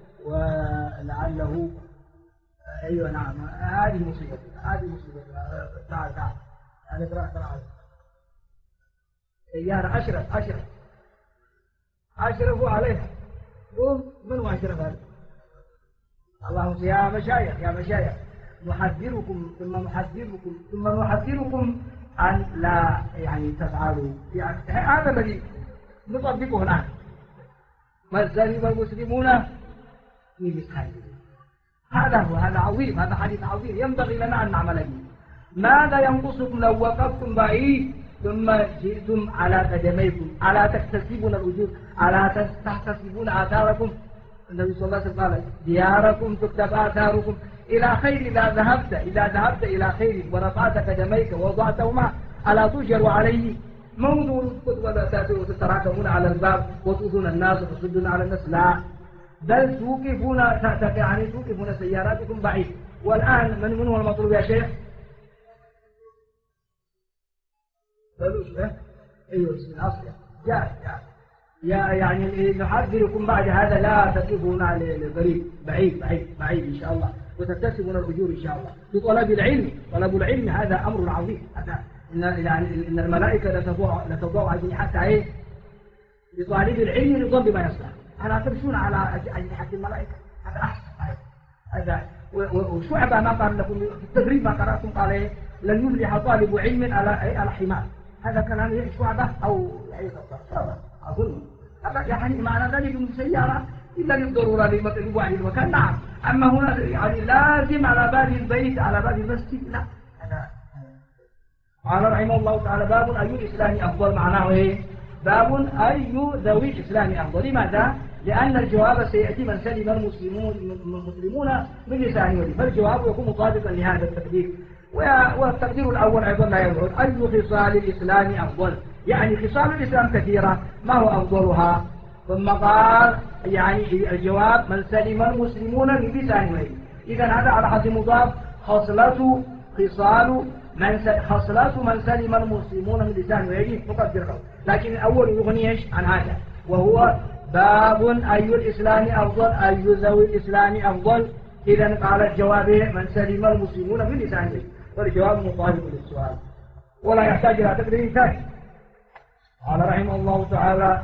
ولعله أيوة نعم هذه مصيبة تعال أنا ترى سيارة أشرفوا عليها، قوم من هو أشرف هذا؟ اللهم يا مشايخ نحذركم ثم نحذركم أن لا تفعلوا، هذا الذي نطبقه الآن. ما سلم المسلمون في مسحهم، هذا عظيم، هذا حديث عظيم ينبغي لنا أن نعمل به. ماذا ينقصكم لو وقفتم بعيد ثم جئتم على قدميكم، ألا تكتسبون الأجور، ألا تحتسبون آثاركم؟ النبي صلى الله عليه وسلم قال دياركم تكتب آثاركم إلى خير، إذا ذهبت إلى خير ورفعت قدميك ووضعتهما ألا تجر عليه موضوع ولا تتراكمون على الباب وتؤذون الناس وتصدون على الناس، لا بل توقفون سياراتكم بعيد. والآن من هو المطلوب يا شيخ؟ ايوه اسم الاصل نحذركم بعد هذا لا تقفون للقريب، بعيد ان شاء الله، وتكتسبون الاجور ان شاء الله في طلب العلم. طلب العلم هذا امر عظيم، هذا ان الملائكه لتضع اجنحتها لطالب العلم رضا بما يصلح، الا تمشون على اجنحه الملائكه، هذا احسن. هذا وشعبة ما قال لكم في التدريب ما قرأتم قال لن يفلح طالب علم على حمار، هذا كلام شعبة أو أظن معنى ذلك من سيارة إلا للضرورة لمطلوب عن المكان، نعم. أما هنا لازم على باب البيت على باب المسجد، لا. قال رحمه الله تعالى باب أي الإسلام أفضل، معناه إيه؟ باب أي ذوي الإسلام أفضل. لماذا؟ لأن الجواب سيأتي من سلم المسلمون من لسانه ويده، فالجواب يكون مطابقا لهذا التقدير. والتقدير الأول أيضا لا يبعد، أي خصال الإسلام أفضل، خصال الإسلام كثيرة، ما هو أفضلها؟ ثم قال الجواب من سلم المسلمون من لسانه ويده. إذا هذا على حد مضاف، خصلة من سلم المسلمون من لسانه ويده مقدر له، لكن الأول يغني عن هذا، وهو باب أي الإسلام أفضل، أي ذوي الإسلام أفضل. إذا قال جوابه من سلم المسلمون بلسانه، والجواب مطابق للسؤال ولا يحتاج إلى تقرير ثاني. قال رحمه الله تعالى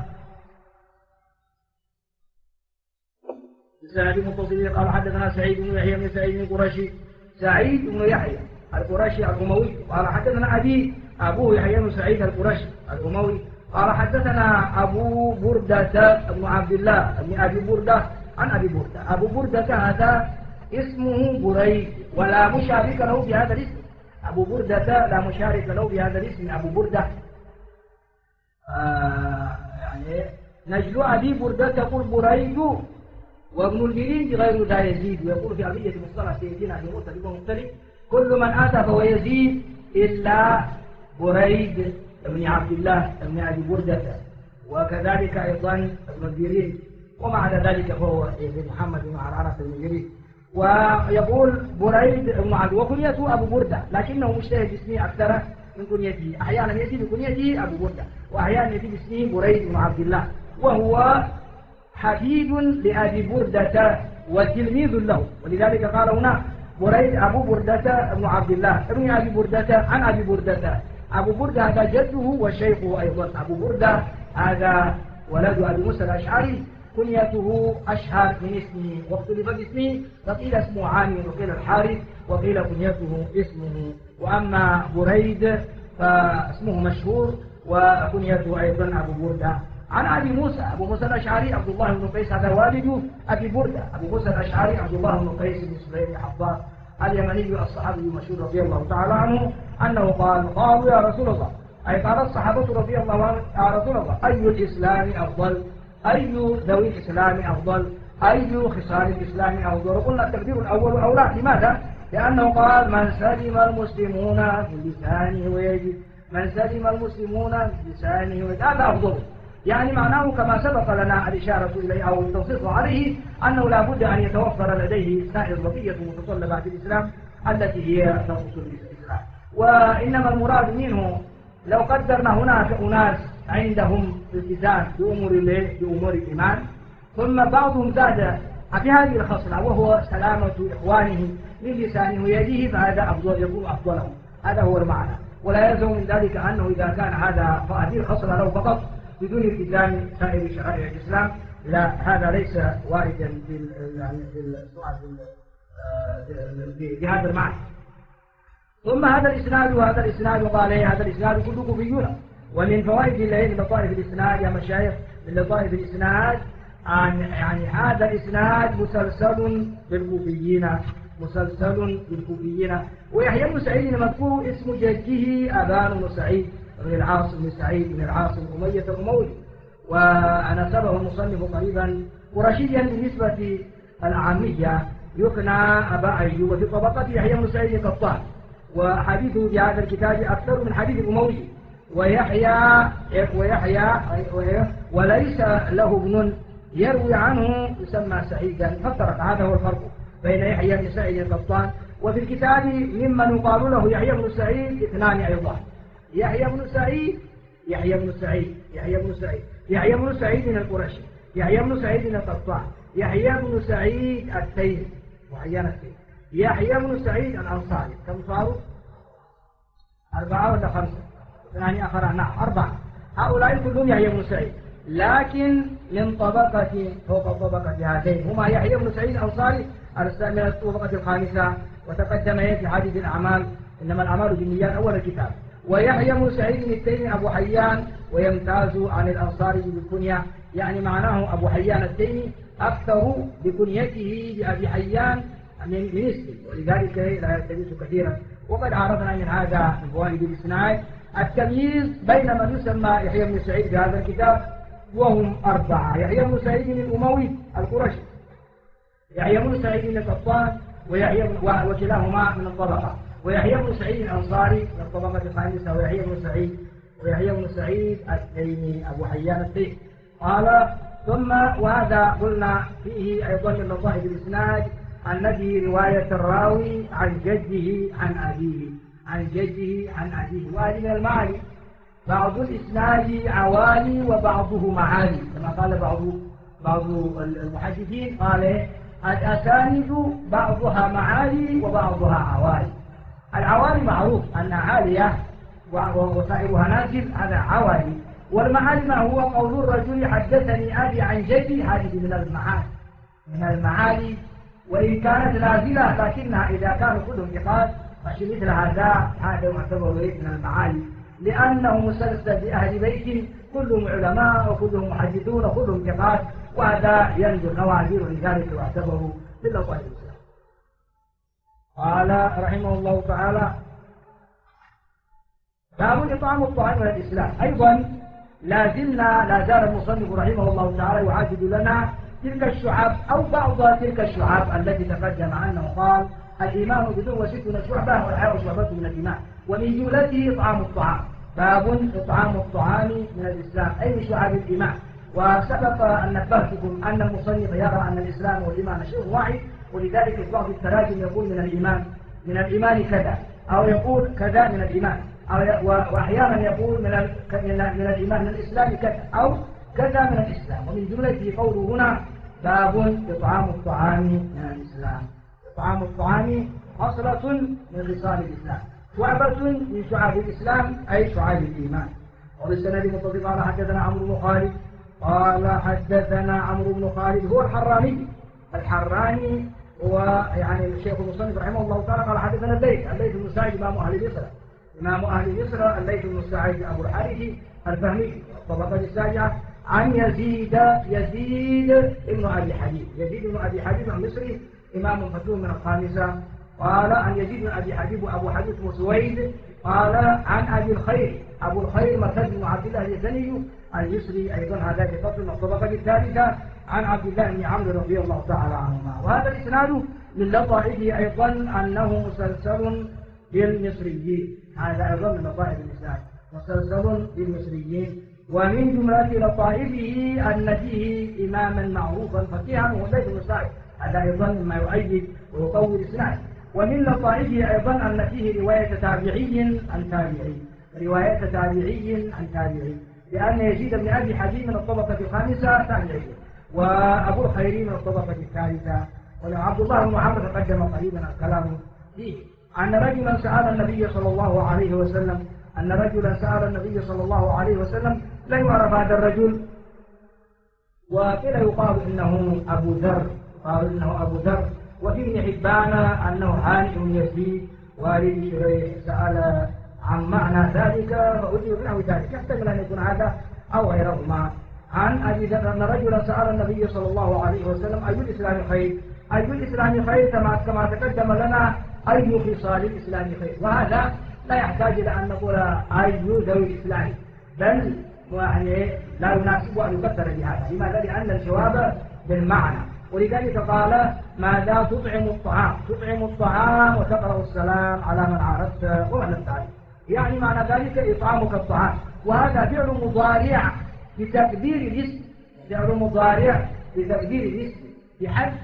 سند متصل قال حدثنا سعيد بن يحيى بن سعيد القرشي، سعيد بن يحيى القرشي الأموي قال حدثنا أبوه يحيى بن سعيد القرشي الأموي قال حدثنا أبو بردة بن عبد الله بن أبي بردة عن أبي بردة. أبو بردة هذا اسمه بريد ولا مشارك له بهذا الاسم. أبو بردة لا مشارك له بهذا الاسم أبو بردة. يعني نجل أبي بردة يقول بريد، وابن الجريج غير ذا يزيد، ويقول في عبية مصطلح سيدنا في مرتبط ومختلف كل من أتى فهو يزيد إلا بريد بن عبد الله بن أبي بردة، وكذلك أيضا ابن الجريج، وما عدا ذلك فهو محمد بن عرانة بن الجريج. ويقول بريد بن عبد وكنيته أبو بردة، لكنه مشتهر باسمه أكثر من كنيته، أحيانا يأتي بكنيته أبو بردة وأحيانا يأتي باسمه بريد بن عبد الله، وهو حفيد لأبي بردة وتلميذ له، ولذلك قال هنا بريد أبو بردة بن عبد الله ابن أبي بردة عن أبي بردة. أبو بردة هذا جده وشيخه أيضا. أبو بردة هذا ولد أبي موسى الأشعري، كنيته أشهر من اسمه، واختلف باسمه فقيل اسمه عامر وقيل الحارث وقيل كنيته اسمه. وأما بريد فاسمه مشهور وكنيته أيضا أبو بردة. عن أبي موسى، أبو موسى الأشعري عبد الله بن قيس هذا والد أبي بردة. أبو موسى الأشعري عبد الله بن قيس بن سليم حضار اليمني الصحابي المشهور رضي الله تعالى عنه أنه قالوا يا رسول الله، أي قال الصحابة رضي الله عنهم يا رسول الله أي الإسلام أفضل؟ أي ذوي الإسلام أفضل؟ أي خصال الإسلام أفضل؟ قلنا التقدير الأول أولى. لماذا؟ لأنه قال من سلم المسلمون بلسانه ويده، من سلم المسلمون بلسانه ويده، هذا أفضل. يعني معناه كما سبق لنا الإشارة إليه أو التنصيص عليه أنه لا بد أن يتوفر لديه سائر بقية متطلبات الإسلام التي هي تخص الإسلام. وإنما المراد منه لو قدرنا هناك أناس عندهم التزام بأمور الإيمان، ثم بعضهم زاد بهذه الخصلة وهو سلامة إخوانه من لسانه ويده، فهذا أفضل، يكون أفضلهم. هذا هو المعنى. ولا يلزم من ذلك أنه إذا كان هذه الخصلة له فقط بدون التزام سائر شرائع الإسلام، لا، هذا ليس واردا بهذا المعنى. ثم هذا الإسناد قال هذا الإسناد كله كوفيون. ومن فوائد لطائف الإسناد يا مشايخ، من لطائف الإسناد يعني هذا الإسناد مسلسل بالكوفيين. ويحيى بن سعيد المذكور اسم جده أبان بن سعيد بن العاص بن سعيد بن العاص بن أمية الأموي، ونسبه المصنف قريبا قرشيا بالنسبة العامية، يكنى أبا أيوب في طبقة يحيى بن سعيد القطان، وحديثه في هذا الكتاب أكثر من حديث الأموي. ويحيى وليس له ابن يروي عنه يسمى سعيدا، فافترق. هذا هو الفرق بين يحيى بن سعيد القطان. وفي الكتاب ممن يقال له يحيى بن سعيد اثنان أيضا، يحيى بن سعيد القرشي، يحيى بن سعيد القطان، يحيى بن سعيد التيمي، يحيى بن سعيد الأنصاري. كم صاروا؟ 4 ولا 5؟ ثاني آخر، نعم 4. هؤلاء كلهم يحيى بن سعيد، لكن من طبقة فوق طبقة هاتين، هما يحيى بن سعيد الأنصاري من الطبقة الخامسة، وتقدم في حديث الأعمال إنما الأعمال بالنيات أول الكتاب. ويحيى بن سعيد التيمي أبو حيان، ويمتاز عن الأنصاري بالكنية، يعني معناه أبو حيان التيمي أكثر بكنيته بأبي حيان من اسمه، ولذلك لا يلتبس كثيرا. وقد عرفنا من هذا من فوائد الإسناد التمييز بين من يسمى يحيى بن سعيد في هذا الكتاب، وهم 4: يحيى بن سعيد الأموي القرشي، يحيى بن سعيد القطان، وكلاهما من الطبقة، ويحيى بن سعيد الأنصاري من الطبقة الخامسة، ويحيى بن سعيد التيمي أبو حيان التيمي. قال ثم وهذا قلنا فيه أيضا من لطائف الإسناد الذي رواية الراوي عن جده عن أبيه، وهذه من المعاني. بعض الإسناد عوالي وبعضه معالي، كما قال بعض المحدثين، قال الأسانيد بعضها معالي وبعضها عوالي. العوالي معروف أنها عالية وسائرها نازل، هذا عوالي. والمعالي ما هو قول الرجل حدثني أبي عن جدي، هذه من المعالي وإن كانت نازلة، لكنها إذا كانوا كلهم ثقات فمثل هذا يعتبر من المعالي، لأنه مسلسل بأهل بيت كلهم علماء وكلهم محدثون وكلهم ثقات، وهذا ينزل نوازير لذلك يعتبر من لطائف الإسلام. قال رحمه الله تعالى: باب إطعام الطعام من الإسلام. أيضا لا زال المصنف رحمه الله تعالى يعدد لنا تلك الشعب أو بعض تلك الشعب التي تقدم عنه. قال: الإيمان بدون 60 شعبة والحياء شعبة من الإيمان، ومن جملته إطعام الطعام. باب إطعام الطعام من الإسلام، أي من شعب الإيمان. وسبق أن نبهتكم أن المصنف يرى أن الإسلام والإيمان شيء واحد، ولذلك في بعض التراجم يقول من الإيمان كذا، أو يقول كذا من الإيمان، وأحيانا يقول من الإيمان من الإسلام كذا، أو كذا من الإسلام. ومن جملته قوله هنا: باب إطعام الطعام من الإسلام. إطعام الطعام خصلة من خصال الإسلام، شعبة من شعب الإسلام أي شعب الإيمان. وبالسند المتصل قال: حدثنا عمرو بن خالد قال حدثنا عمرو بن خالد هو الحراني هو يعني الشيخ المصنف رحمه الله تعالى. قال: حدثنا الليث بن سعيد إمام أهل مصر الليث بن سعيد أبو الحارث الفهمي الطبقة السابعة، عن يزيد بن أبي حبيب المصري إمام فتوح من الخامسة. قال: عن يزيد بن أبي حبيب وأبو حبيب وسويد. قال: عن أبو الخير مرتد بن عبد الله اليزني المصري أيضا، هذا بفضل من الطبقة الثالثة، عن عبد الله بن عمرو رضي الله تعالى عنهما. وهذا الإسناد من لطائفه أيضا أنه مسلسل بالمصريين، هذا أيضا من لطائف الإسناد مسلسل بالمصريين. ومن جملة لطائفه أن فيه إماما معروفا فقيها وهو الليث بن سعد، هذا أيضا مما يؤيد ويقوي الإسناد. ومن لطائفه أيضا أن فيه رواية تابعي عن تابعي، لأن يزيد بن أبي حبيب من الطبقة الخامسة تابعي، وأبو الخير من الطبقة الثالثة. وعبد الله بن عمرو تقدم قريبا الكلام فيه. أن رجلا سأل النبي صلى الله عليه وسلم، لا يعرف هذا الرجل، وكلا يقال إنه أبو ذر، وفي ابن حبان أنه هانئ يزيد والد شريح، سأل عن معنى ذلك فأجيب له ذلك، يحتمل أن يكون هذا أو غيرهما. عن أبي ذر أن رجلا سأل النبي صلى الله عليه وسلم: أي الإسلام خير؟ كما تقدم لنا أي خصال الإسلام خير، وهذا لا يحتاج إلى أن نقول أي ذوي الإسلام، بل يعني لا يناسب أن يقدر بهذا. لماذا؟ لأن الجواب بالمعنى. ولذلك قال: ماذا تطعم الطعام وتقرأ السلام على من عرفت ومن لم تعرف، يعني معنى ذلك إطعامك الطعام. وهذا فعل مضارع بتقدير الاسم بحذف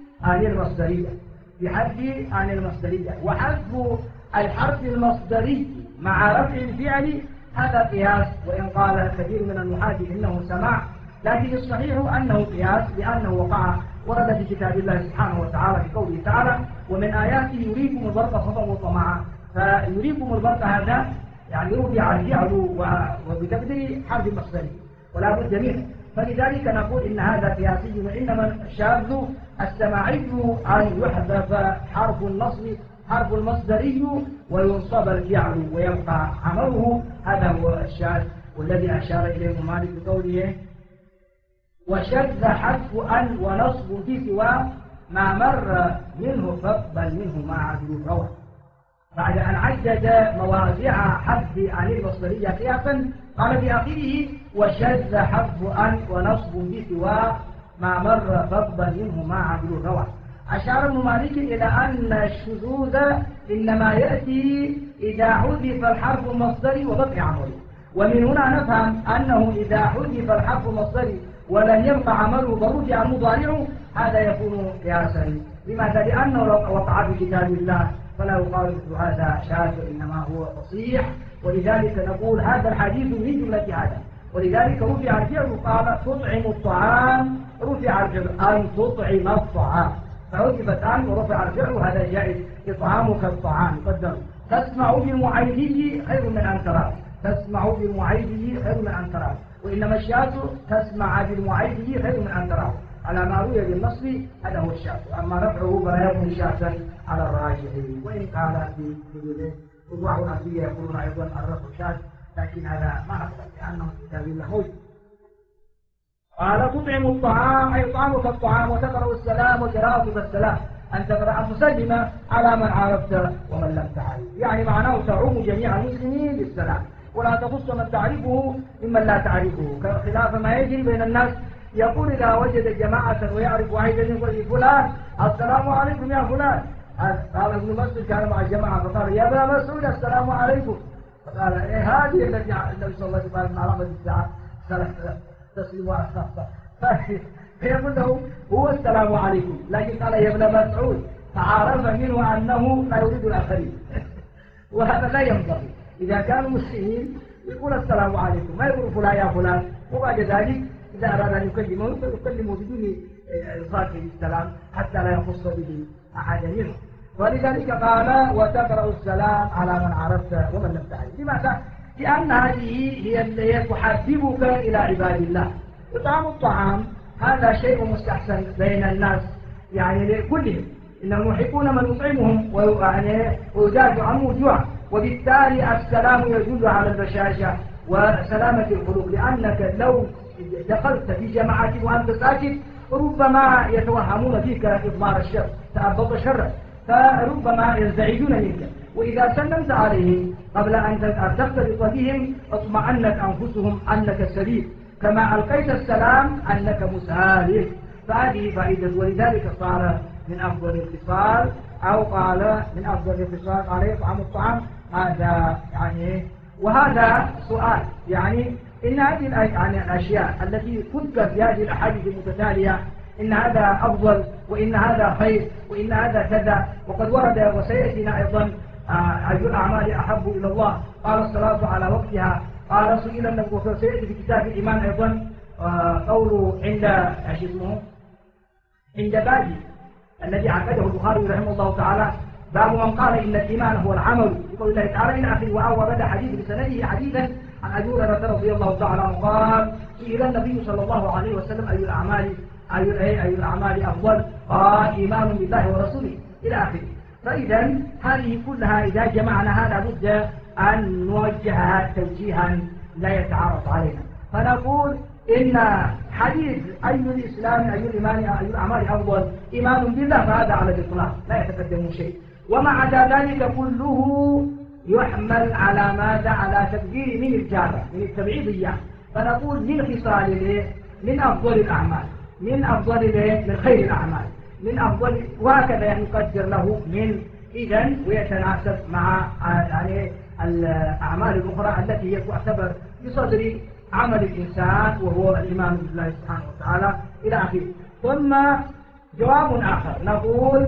عن المصدرية، وحذف الحرف المصدري مع رفع الفعل هذا قياس، وإن قال كثير من النحاة إنه سماع، لكن الصحيح أنه قياس، لأنه ورد في كتاب الله سبحانه وتعالى في قوله تعالى: ومن آياته يريكم البرق خوفا وطمعا. فيريكم البرق هذا يعني يرجع الفعل وبتقدير حرف المصدري ولا بد منه، فلذلك نقول إن هذا قياسي. وإنما الشاذ السماعي أن يحذف حرف المصدري وينصب الفعل ويبقى عمله، هذا هو الشاذ والذي أشار إليه مالك بقوله: وشذ حذف أن ونصب في سوى ما مر منه فاقبل منه ما عدل روى. بعد أن عدد مواضع حذف عن المصدرية قياسا قال بآخره: وشذ حذف أن ونصب في سوى ما مر فاقبل منه ما عدل روى. أشار ابن مالك إلى أن الشذوذ إنما يأتي إذا حذف الحرف المصدري وبقي عمله، ومن هنا نفهم أنه إذا حذف الحرف المصدري ولن يبقى عمله ورجع المضارع هذا يكون قياسا. لماذا؟ لأنه لو وقع في كتاب الله فلا يقال مثل هذا شاذ، إنما هو فصيح. ولذلك نقول هذا الحديث من جملة هذا، ولذلك رفع الفعل قال تطعم الطعام، رفع الفعل أن تطعم الطعام، فعرفت أن ورفع الفعل هذا جائز. إطعامك الطعام قدر. تسمع بالمعيدي خير من أن تراه، تسمع بالمعيدي خير من أن تراه، وإنما الشاة تسمع بالمعيدي خير من أن تراه، على ما روي بالنص هذا هو الشاة. أما رفعه فلا يكون شاة على الراجحين، وإن قال في حدوده وضوح الأنبياء يقولون أيضا الرفع شاة، لكن هذا ما نقبل لأنه في كتاب الله موجود. قال تطعم الطعام أي طعامك الطعام، وتقرأ السلام وقراءتك السلام، أن تقرأ أن تسلم على من عرفت ومن لم تعرف، يعني معناه تعوم جميع المسلمين بالسلام، ولا تخص من تعرفه ممن لا تعرفه، خلاف ما يجري بين الناس. يقول إذا وجد جماعة ويعرف واحدا يقول فلان السلام عليكم يا فلان. قال ابن مسعود كان مع الجماعة فقال يا ابن مسعود السلام عليكم، فقال هذه التي النبي صلى الله عليه وسلم من علامة الساعة تسليم وأستغفر، فيقول له هو السلام عليكم، لكن قال يا ابن مسعود، فعرف منه أنه لا يريد الآخرين، وهذا لا ينبغي. إذا كانوا مسلمين يقول السلام عليكم، ما يقول فلان يا فلان، وبعد ذلك إذا أراد أن يكلمه فيكلمه بدون إلصاق بالسلام حتى لا يخص به أحد منهم. ولذلك قال وتقرأ السلام على من عرفت ومن لم تعرف. لماذا؟ لأن هذه هي التي تحببك إلى عباد الله. إطعام الطعام هذا شيء مستحسن بين الناس، يعني لكلهم، إنهم يحبون من يطعمهم ويدافع عنه جوعا، وبالتالي السلام يدل على البشاشة وسلامة القلوب، لأنك لو دخلت في جماعة وأنت ساكت ربما يتوهمون فيك إضمار الشر، تأبط شرا، فربما يزدعجون منك، وإذا سلمت عليهم قبل أن تختلط بهم اطمأنت أنفسهم أنك سليم، كما ألقيت السلام أنك مسالم، فهذه فائدة. ولذلك صار من أفضل الاتصال، أو قال من أفضل الاتصال عليه طعام الطعام. هذا يعني، وهذا سؤال، يعني إن هذه الأشياء التي تذكر في هذه الأحاديث المتتالية إن هذا أفضل، وإن هذا خير، وإن هذا كذا، وقد ورد وسيأتينا أيضا أي الأعمال أحب إلى الله، قال الصلاة على وقتها، قال سئل النبي وسيأتي في كتاب الإيمان أيضا قوله عند باجي الذي عقده البخاري رحمه الله تعالى، باب من قال إن الإيمان هو العمل، يقول الله تعالى إلى آخره. وأورد حديث بسنده حديثا عن أبي هريرة رضي الله تعالى عنه قال سئل النبي صلى الله عليه وسلم أي الأعمال أفضل؟ قال إيمان بالله ورسوله إلى آخره. فإذا هذه كلها إذا جمعنا هذا بد أن نوجهها توجيها لا يتعارض علينا، فنقول إن حديث أي الإسلام أي الإيمان أي الأعمال أفضل إيمان بالله، فهذا على الإطلاق لا يتقدم شيء، ومع ذلك كله يحمل على ماذا؟ على تقدير من الجارة من التبعيضية، فنقول من خصال من أفضل الأعمال، من خير الأعمال، من أفضل، وهكذا يقدر له من إذن، ويتناسب مع يعني الأعمال الأخرى التي هي تعتبر بصدر عمل الإنسان وهو الإيمان بالله سبحانه وتعالى إلى آخره. ثم جواب آخر نقول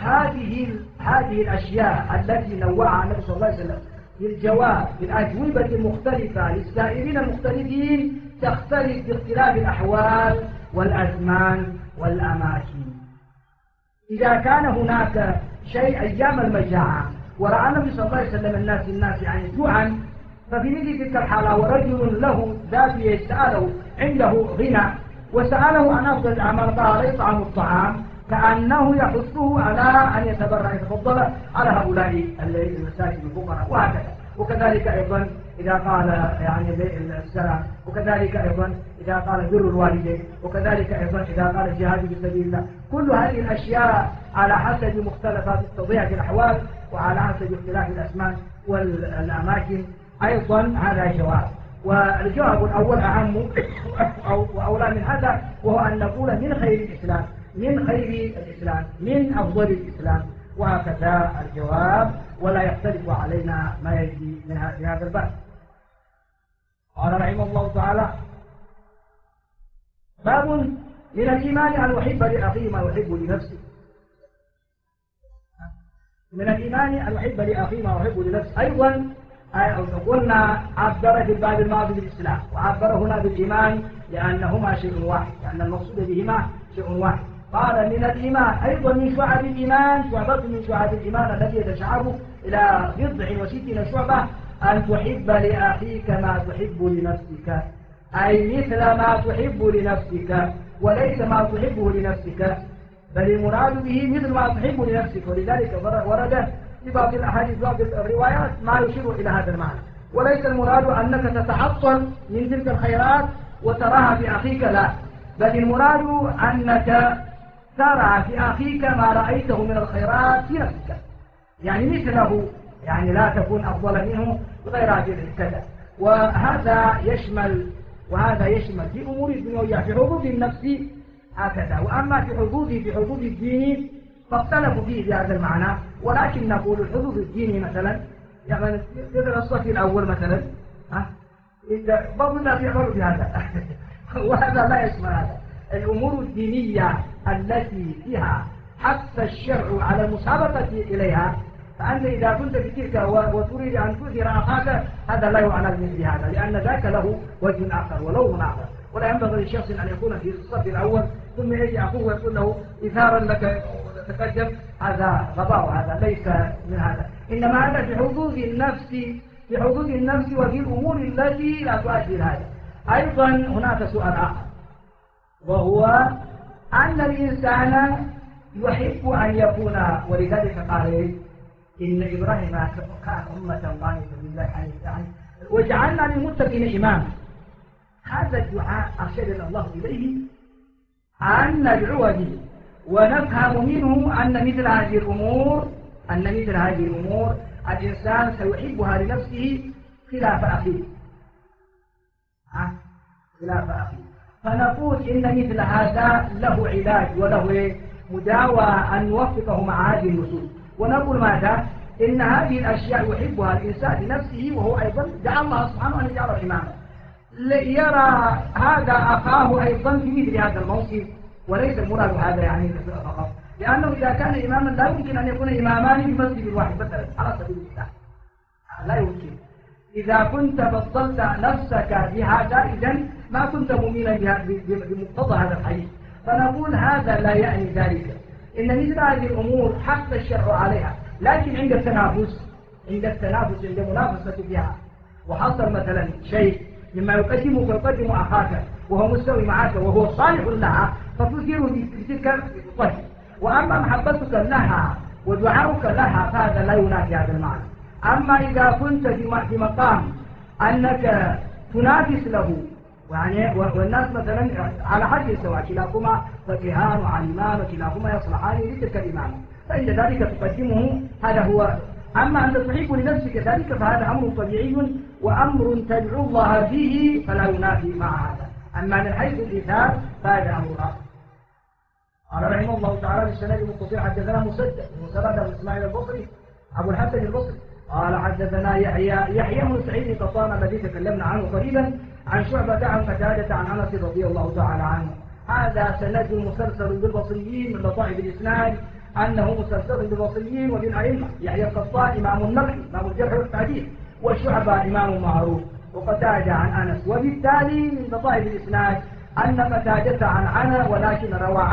هذه الأشياء التي نوعها النبي صلى الله عليه وسلم في الجواب بالأجوبة المختلفة للسائلين المختلفين تختلف باختلاف الأحوال والأزمان والأماكن. إذا كان هناك شيء أيام المجاعة ورأى النبي صلى الله عليه وسلم الناس يعني جوعا، ففي مثل تلك الحالة ورجل له ذات يسأله عنده غنى وسأله عن أفضل الأعمال قال يطعم الطعام، كأنه يحثه على أن يتفضل على هؤلاء المساكين الفقراء، وهكذا. وكذلك أيضا إذا قال يعني السلام، وكذلك أيضا إذا قال بر الوالدين، وكذلك أيضا إذا قال الجهاد في سبيل الله. كل هذه الأشياء على حسب مختلفات طبيعة الأحوال وعلى حسب اختلاف الأزمان والأماكن أيضا هذا جواب. والجواب الأول أهم وأولى من هذا، وهو أن نقول من خير الإسلام، من خير الإسلام، من أفضل الإسلام، وهكذا الجواب، ولا يختلف علينا ما يجري من هذا الباب. قال رحمه الله تعالى باب من الإيمان أن يحب لأخيه ما يحب لنفسه. من الإيمان أن يحب لأخيه ما يحب لنفسه. أيضا قلنا عبر في الباب الماضي بالإسلام وعبر هنا بالإيمان لأنهما شيء واحد، لأن المقصود بهما شيء واحد. قال من الإيمان أيضا من شعب الإيمان، شعبة من شعب الإيمان الذي يتشعب إلى 69 شعبة، أن تحب لأخيك ما تحب لنفسك، أي مثل ما تحب لنفسك وليس ما تحبه لنفسك، بل المراد به مثل ما تحب لنفسك. ولذلك ورد في بعض الأحاديث بعض الروايات ما يشير إلى هذا المعنى. وليس المراد أنك تتحصل من تلك الخيرات وتراها في أخيك، لا، بل المراد أنك ترى في أخيك ما رأيته من الخيرات في نفسك، يعني مثله، يعني لا تكون أفضل منه غير كذا. وهذا يشمل في أمور الدنيوية في حدود النفس هكذا، وأما في حدود الدين فاختلفوا فيه بهذا المعنى. ولكن نقول الحدود الديني مثلا، يعني مثل الصف الأول مثلا، بعض الناس يعملوا بهذا وهذا لا يشمل هذا. الأمور الدينية التي فيها حث الشرع على المسابقة إليها، فأنت إذا كنت في تلك وتريد أن تؤثر أخاك هذا لا يعنى مثل هذا، لأن ذاك له وجه آخر ولون آخر. ولا ينبغي لشخص أن يكون في الصف الأول ثم يجي أخوه ويقول له إثارا لك تقدم، هذا غباء، هذا ليس من هذا. إنما هذا في حدود النفس وفي الأمور التي لا تؤثر هذا. أيضا هناك سؤال آخر، وهو أن الإنسان يحب أن يكون، ولذلك قال إن إبراهيم كان أمة قانتا لله حنيفا وجعلنا للمتقين إماما. هذا الدعاء أرشدنا الله إليه أن ندعو به، ونفهم منه أن مثل هذه الأمور الإنسان سيحبها لنفسه خلاف أخيه. فنقول إن مثل هذا له علاج وله مداوى أن نوفقه مع هذه النصوص. ونقول ماذا؟ إن هذه الأشياء يحبها الإنسان لنفسه، وهو أيضا جعل الله سبحانه أن يجعله إماما، يرى هذا أخاه أيضا في مثل هذا الموصف. وليس المراد هذا يعني فقط، لأنه إذا كان إماما لا يمكن أن يكون إمامان في مسجد واحد مثلا على سبيل المثال، لا يمكن. إذا كنت فضلت نفسك بهذا إذن ما كنت مؤمنا بمقتضى هذا الحديث. فنقول هذا لا يعني ذلك، إن مثل هذه الأمور حق الشرع عليها، لكن عند التنافس عند منافسة فيها، وحصل مثلا شيء مما يقدمك ويقدم أخاك وهو مستوي معك وهو صالح لها، فتثير بتلك الطيب. وأما محبتك لها ودعاؤك لها فهذا لا ينافي هذا المعنى. أما إذا كنت في مقام أنك تنافس له، يعني والناس مثلا على حد سواء، كلاهما فقيهان وعلمان وكلاهما يصلحان لتلك الإمامة، فإن ذلك تقدمه، هذا هو. أما أن تحب لنفسك ذلك فهذا أمر طبيعي وأمر تدعو الله به، فلا ينافي مع هذا. أما من حيث الإيثار فهذا أمر آخر. قال رحمه الله تعالى بالسند المتصل حدثنا مسدد بن إسماعيل البصري أبو الحسن البصري قال حدثنا يحيى بن سعيد القطان الذي تكلمنا عنه قريبا عن شعبة عن قتادة عن أنس رضي الله تعالى عنه. هذا سند مسلسل بالبصريين من لطائف الإسناد، أنه مسلسل بالبصريين وبالأئمة. يحيى القطان إمام النقل إمام الجرح والتعديل، والشعبة إمام معروف، وقتادة عن أنس. وبالتالي من لطائف الإسناد أن قتادة عن ولكن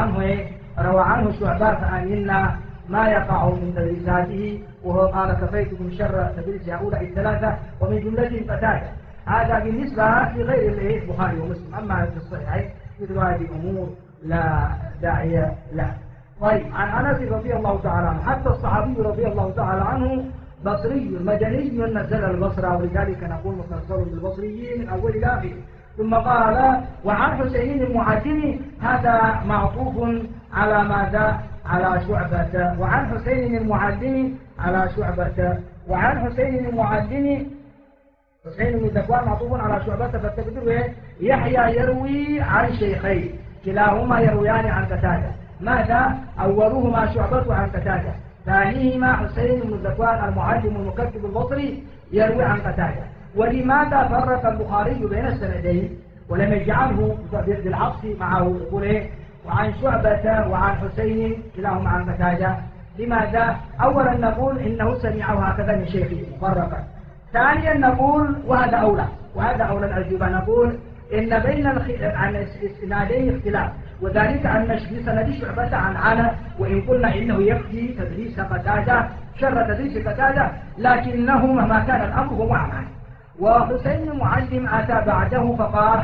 روى عنه شعبة فآمنا ما يقع من تدريساته، وهو قال كفيتكم شر تدريس هؤلاء الثلاثة ومن جملتهم قتادة. هذا بالنسبة لغير البخاري ومسلم. أما في الصحيحين مثل هذه الأمور لا داعي له. طيب، عن أنس رضي الله تعالى عنه، حتى الصحابي رضي الله تعالى عنه بصري مدني نزل البصرة، ولذلك نقول مسلسل بالبصريين من أول إلى آخر. ثم قال وعن حسين المعدني، هذا معطوف على ماذا؟ على شعبة. وعن حسين المعدني على شعبة. وعن حسين المعدني، حسين بن ذكوان معطوف على شعبة، فالتقدير يحيى يروي عن شيخين كلاهما يرويان عن قتادة. ماذا؟ أولهما شعبة عن قتادة، ثانيهما حسين بن ذكوان المعلم المكتب البصري يروي عن قتادة. ولماذا فرق البخاري بين السندين ولم يجعله بالعطف معه؟ يقول وعن شعبة وعن حسين كلاهما عن قتادة. لماذا؟ أولا نقول إنه سمعه هكذا من شيخه مفرقا، ثانيا نقول وهذا أولى الأجوبة، نقول إن بين عن الإسنادين اختلاف، وذلك أن في سند شعبة عن عنا، وإن قلنا إنه يكفي تدريس قتادة شر تدريس قتادة، لكنه مهما كان الأمر هو معه. وحسين معلم أتى بعده فقال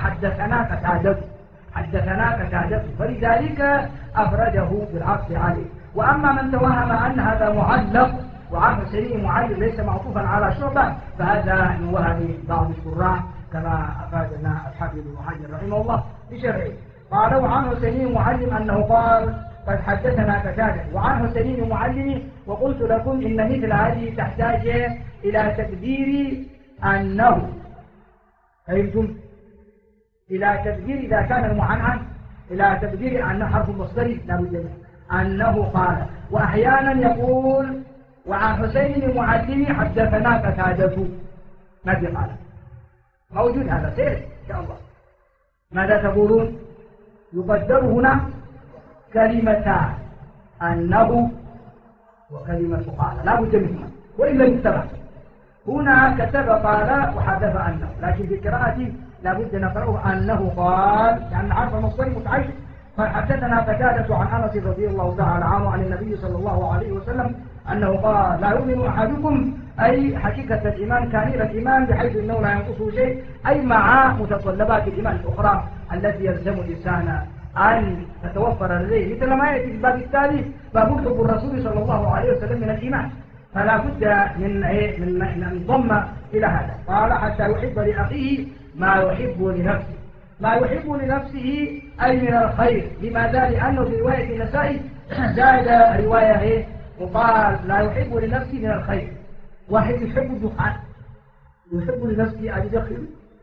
حدثنا قتادة، فلذلك أفرده بالعطف عليه. وأما من توهم أن هذا معلق وعن حسين معلم ليس معطوفا على شعبة، فهذا من وهم بعض الشراح كما أفادنا الحافظ ابن حجر رحمه الله بشرعه. قالوا عن حسين معلم أنه قال قد حدثنا قتادة، وعن حسين معلم. وقلت لكم إن مثل هذه تحتاج إلى تقدير أنه، فهمتم؟ إلى تقدير إذا كان المعنعن إلى تقدير أن حرف مصدري لا بد منه أنه قال. وأحيانا يقول وعن حسين معلم حدثنا قتادة، ماذا قال؟ موجود هذا سير إن شاء الله. ماذا تقولون؟ يقدر هنا كلمتان، أنه وكلمة قال، لا بد منهما وإلا يكتب. هنا كتب قال وحذف أنه، لكن في قراءتي لا بد نقرأه أنه قال، لأن حرف المصدر متعين. فحدثنا قتادة عن أنس رضي الله تعالى عنه عن النبي صلى الله عليه وسلم أنه قال لا يؤمن أحدكم، أي حقيقة الإيمان كامل الإيمان بحيث أنه لا ينقصه شيء، أي مع متطلبات الإيمان الأخرى التي يلزم الإنسان أن تتوفر لديه، مثل ما يأتي في الباب التالي باب حب الرسول صلى الله عليه وسلم من الإيمان، فلا بد من أن ينضم إلى هذا. قال حتى يحب لأخيه ما يحب لنفسه، ما يحب لنفسه أي من الخير. لماذا؟ لأنه في رواية النسائي زاد رواية وقال لا يحب لنفسه من الخير. واحد يحب الدخان يحب لنفسه أن يدخل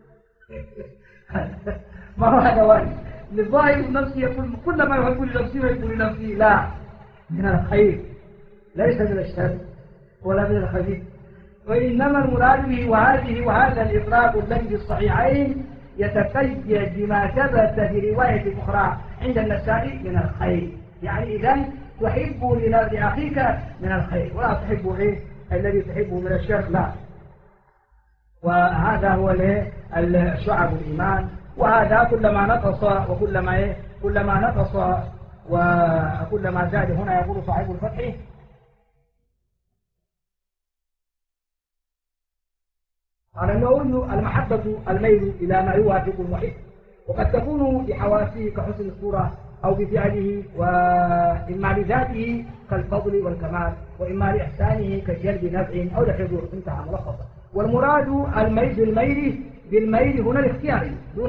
ما هو هذا واحد للظاهر نفسه يقول كل ما يحب لنفسه ويحب لنفسه، لا، من الخير ليس من الشر ولا من الخبيث. وإنما المراد به وهذا الإطلاق الذي في الصحيحين يتقيد بما ثبت في رواية أخرى عند النسائي من الخير. يعني إذن تحب لأخيك من الخير ولا تحب الذي تحبه من الشر، لا. وهذا هو شعب الإيمان. وهذا كلما نقص كلما نقص وكلما زاد. هنا يقول صاحب الفتح قال النووي المحبة الميل إلى ما يوافق المحب، وقد تكون بحواسه كحسن الصورة أو بفعله، وإما لذاته كالفضل والكمال، وإما لإحسانه كجلب نفع أو لحضور. انتهى ملخصا. والمراد بالميل هنا الاختياري دون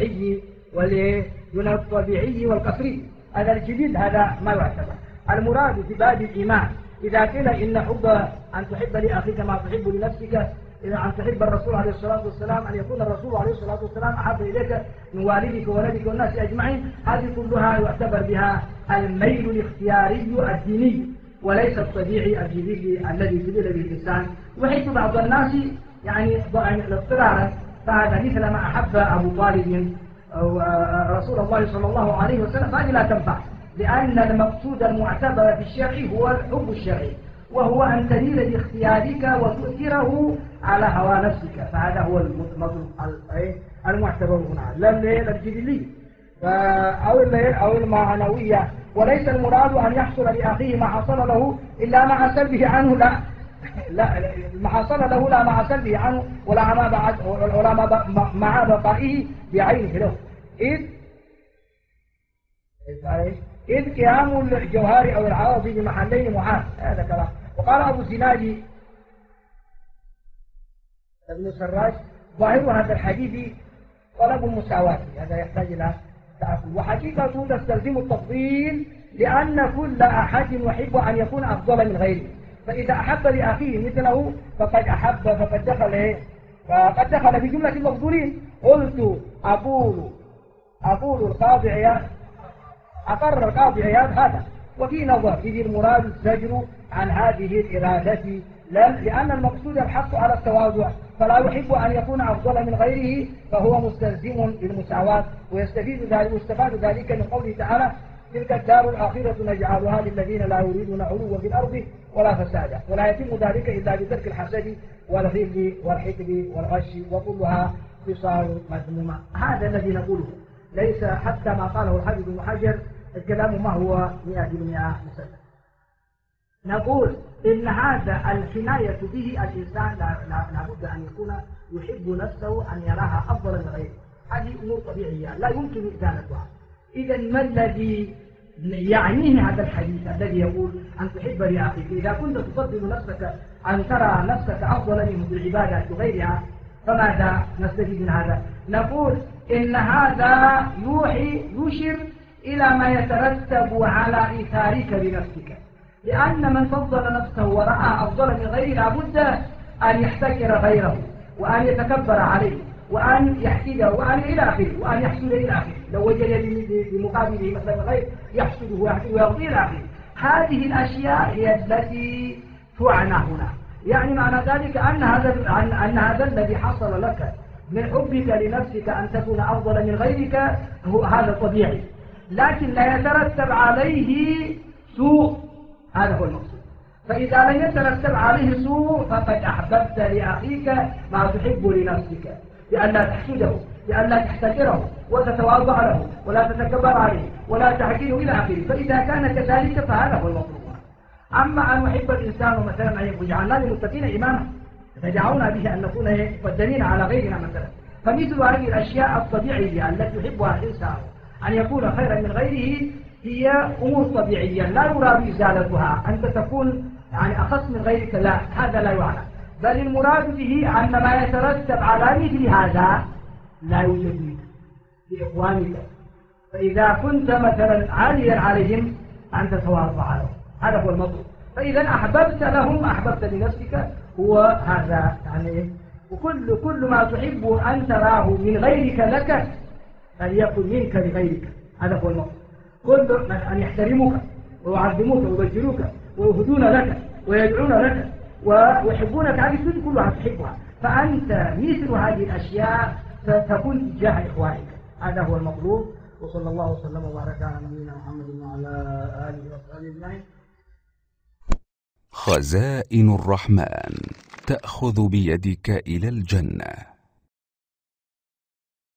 الطبيعي والقصري. هذا الجديد، هذا ما يعتبر. المراد في باب الإيمان إذا قيل إن حب أن تحب لأخيك ما تحب لنفسك، إذا أن تحب الرسول عليه الصلاة والسلام، أن يكون الرسول عليه الصلاة والسلام أحب إليك من والدك وولدك والناس أجمعين، هذه كلها يعتبر بها الميل الاختياري الديني وليس الطبيعي الجبلي الذي جبل به الإنسان. وحيث بعض الناس يعني اضطرارا، فهذا مثل ما أحب أبو طالب رسول الله صلى الله عليه وسلم، فهذه لا تنفع، لأن المقصود المعتبر في الشرع هو الحب الشرعي، وهو أن تميل باختيارك وتؤثره على هوى نفسك، فهذا هو المعتبر هنا، لا الجبلي أو المعنوية. وليس المراد أن يحصل لأخيه ما حصل له إلا مع سلبه عنه، لا ما حصل له لا مع سلبه عنه ولا مع بقائه بعينه له، إذ قيام الجوهر أو العوض بمحلين محال. هذا كلام. وقال أبو الزناد ابن سراج ظاهر هذا الحديث طلب المساواة، هذا يحتاج إلى تأكل، وحقيقته تستلزم التفضيل، لأن كل أحد يحب أن يكون أفضل من غيره، فإذا أحب لأخيه مثله فقد دخل في جملة المفضولين. قلت أقول القاضي عياض، أقر القاضي عياض هذا. وفي نظر إذ المراد الزجر عن هذه الإرادة، لأن المقصود الحق على التواضع، فلا يحب أن يكون أفضل من غيره، فهو مستلزم للمساواة. ويستفاد ذلك من قوله تعالى تلك الدار الآخرة نجعلها للذين لا يريدون علوا في الأرض ولا فسادا، ولا يتم ذلك إلا بترك الحسد والغل والحقد والغش، وكلها خصال مذمومة. هذا الذي نقوله، ليس حتى ما قاله الحافظ ابن حجر الكلام ما هو 100% مسلم. نقول إن هذا العناية به الإنسان لابد أن يكون يحب نفسه أن يراها أفضل من غيره، هذه أمور طبيعية لا يمكن إزالتها. إذا ما الذي يعنيه هذا الحديث الذي يقول أن تحب لأخيك؟ إذا كنت تفضل نفسك أن ترى نفسك أفضل منه بالعبادة وغيرها، فماذا نستفيد من هذا؟ نقول إن هذا يشير إلى ما يترتب على إيثارك لنفسك، لأن من فضل نفسه ورأى أفضل من غيره لابد أن يحتكر غيره وأن يتكبر عليه وأن يحسده وأن إلى آخره وأن يحسد إلى آخره، لو وجد بمقابله مثلا غير يحسده ويحسده ويغضي إلى آخره. هذه الأشياء هي التي تعنى هنا، يعني معنى ذلك أن هذا الذي حصل لك من حبك لنفسك أن تكون أفضل من غيرك هذا طبيعي، لكن لا يترتب عليه سوء، هذا هو المقصود. فإذا لم يترتب عليه سوء فقد أحببت لأخيك ما تحب لنفسك، لئلا تحسده، لئلا تحتكره وتتواضع له ولا تتكبر عليه ولا تحكيه إلى آخره. فإذا كان كذلك فهذا هو المطلوب. أما أن يحب الإنسان مثلا أن يجعلنا للمتقين إماما، تدعونا به أن نكون مقدمين على غيرنا مثلا، فمثل هذه الأشياء الطبيعية التي يحبها الإنسان أن يكون خيرا من غيره هي أمور طبيعية لا يراد إزالتها. أنت تكون يعني أخص من غيرك، لا، هذا لا يعنى، بل المراد به أن ما يترتب على مثل هذا لا يوجد منك لإخوانك. فإذا كنت مثلا عاليا عليهم أن تتواضع لهم، هذا هو المطلوب. فإذا أحببت لهم أحببت لنفسك، هو هذا يعني. وكل ما تحب أن تراه من غيرك لك فليكن منك لغيرك، هذا هو المطلوب. كل أن يحترموك ويعظموك ويبجلوك ويهدون لك ويدعون لك ويحبونك، هذه كلها تحبها. فأنت مثل هذه الأشياء ستكون تجاه إخوانك، هذا هو المطلوب. وصلى الله وسلم وبارك على نبينا محمد وعلى آله وصحبه أجمعين. خزائن الرحمن تأخذ بيدك إلى الجنة.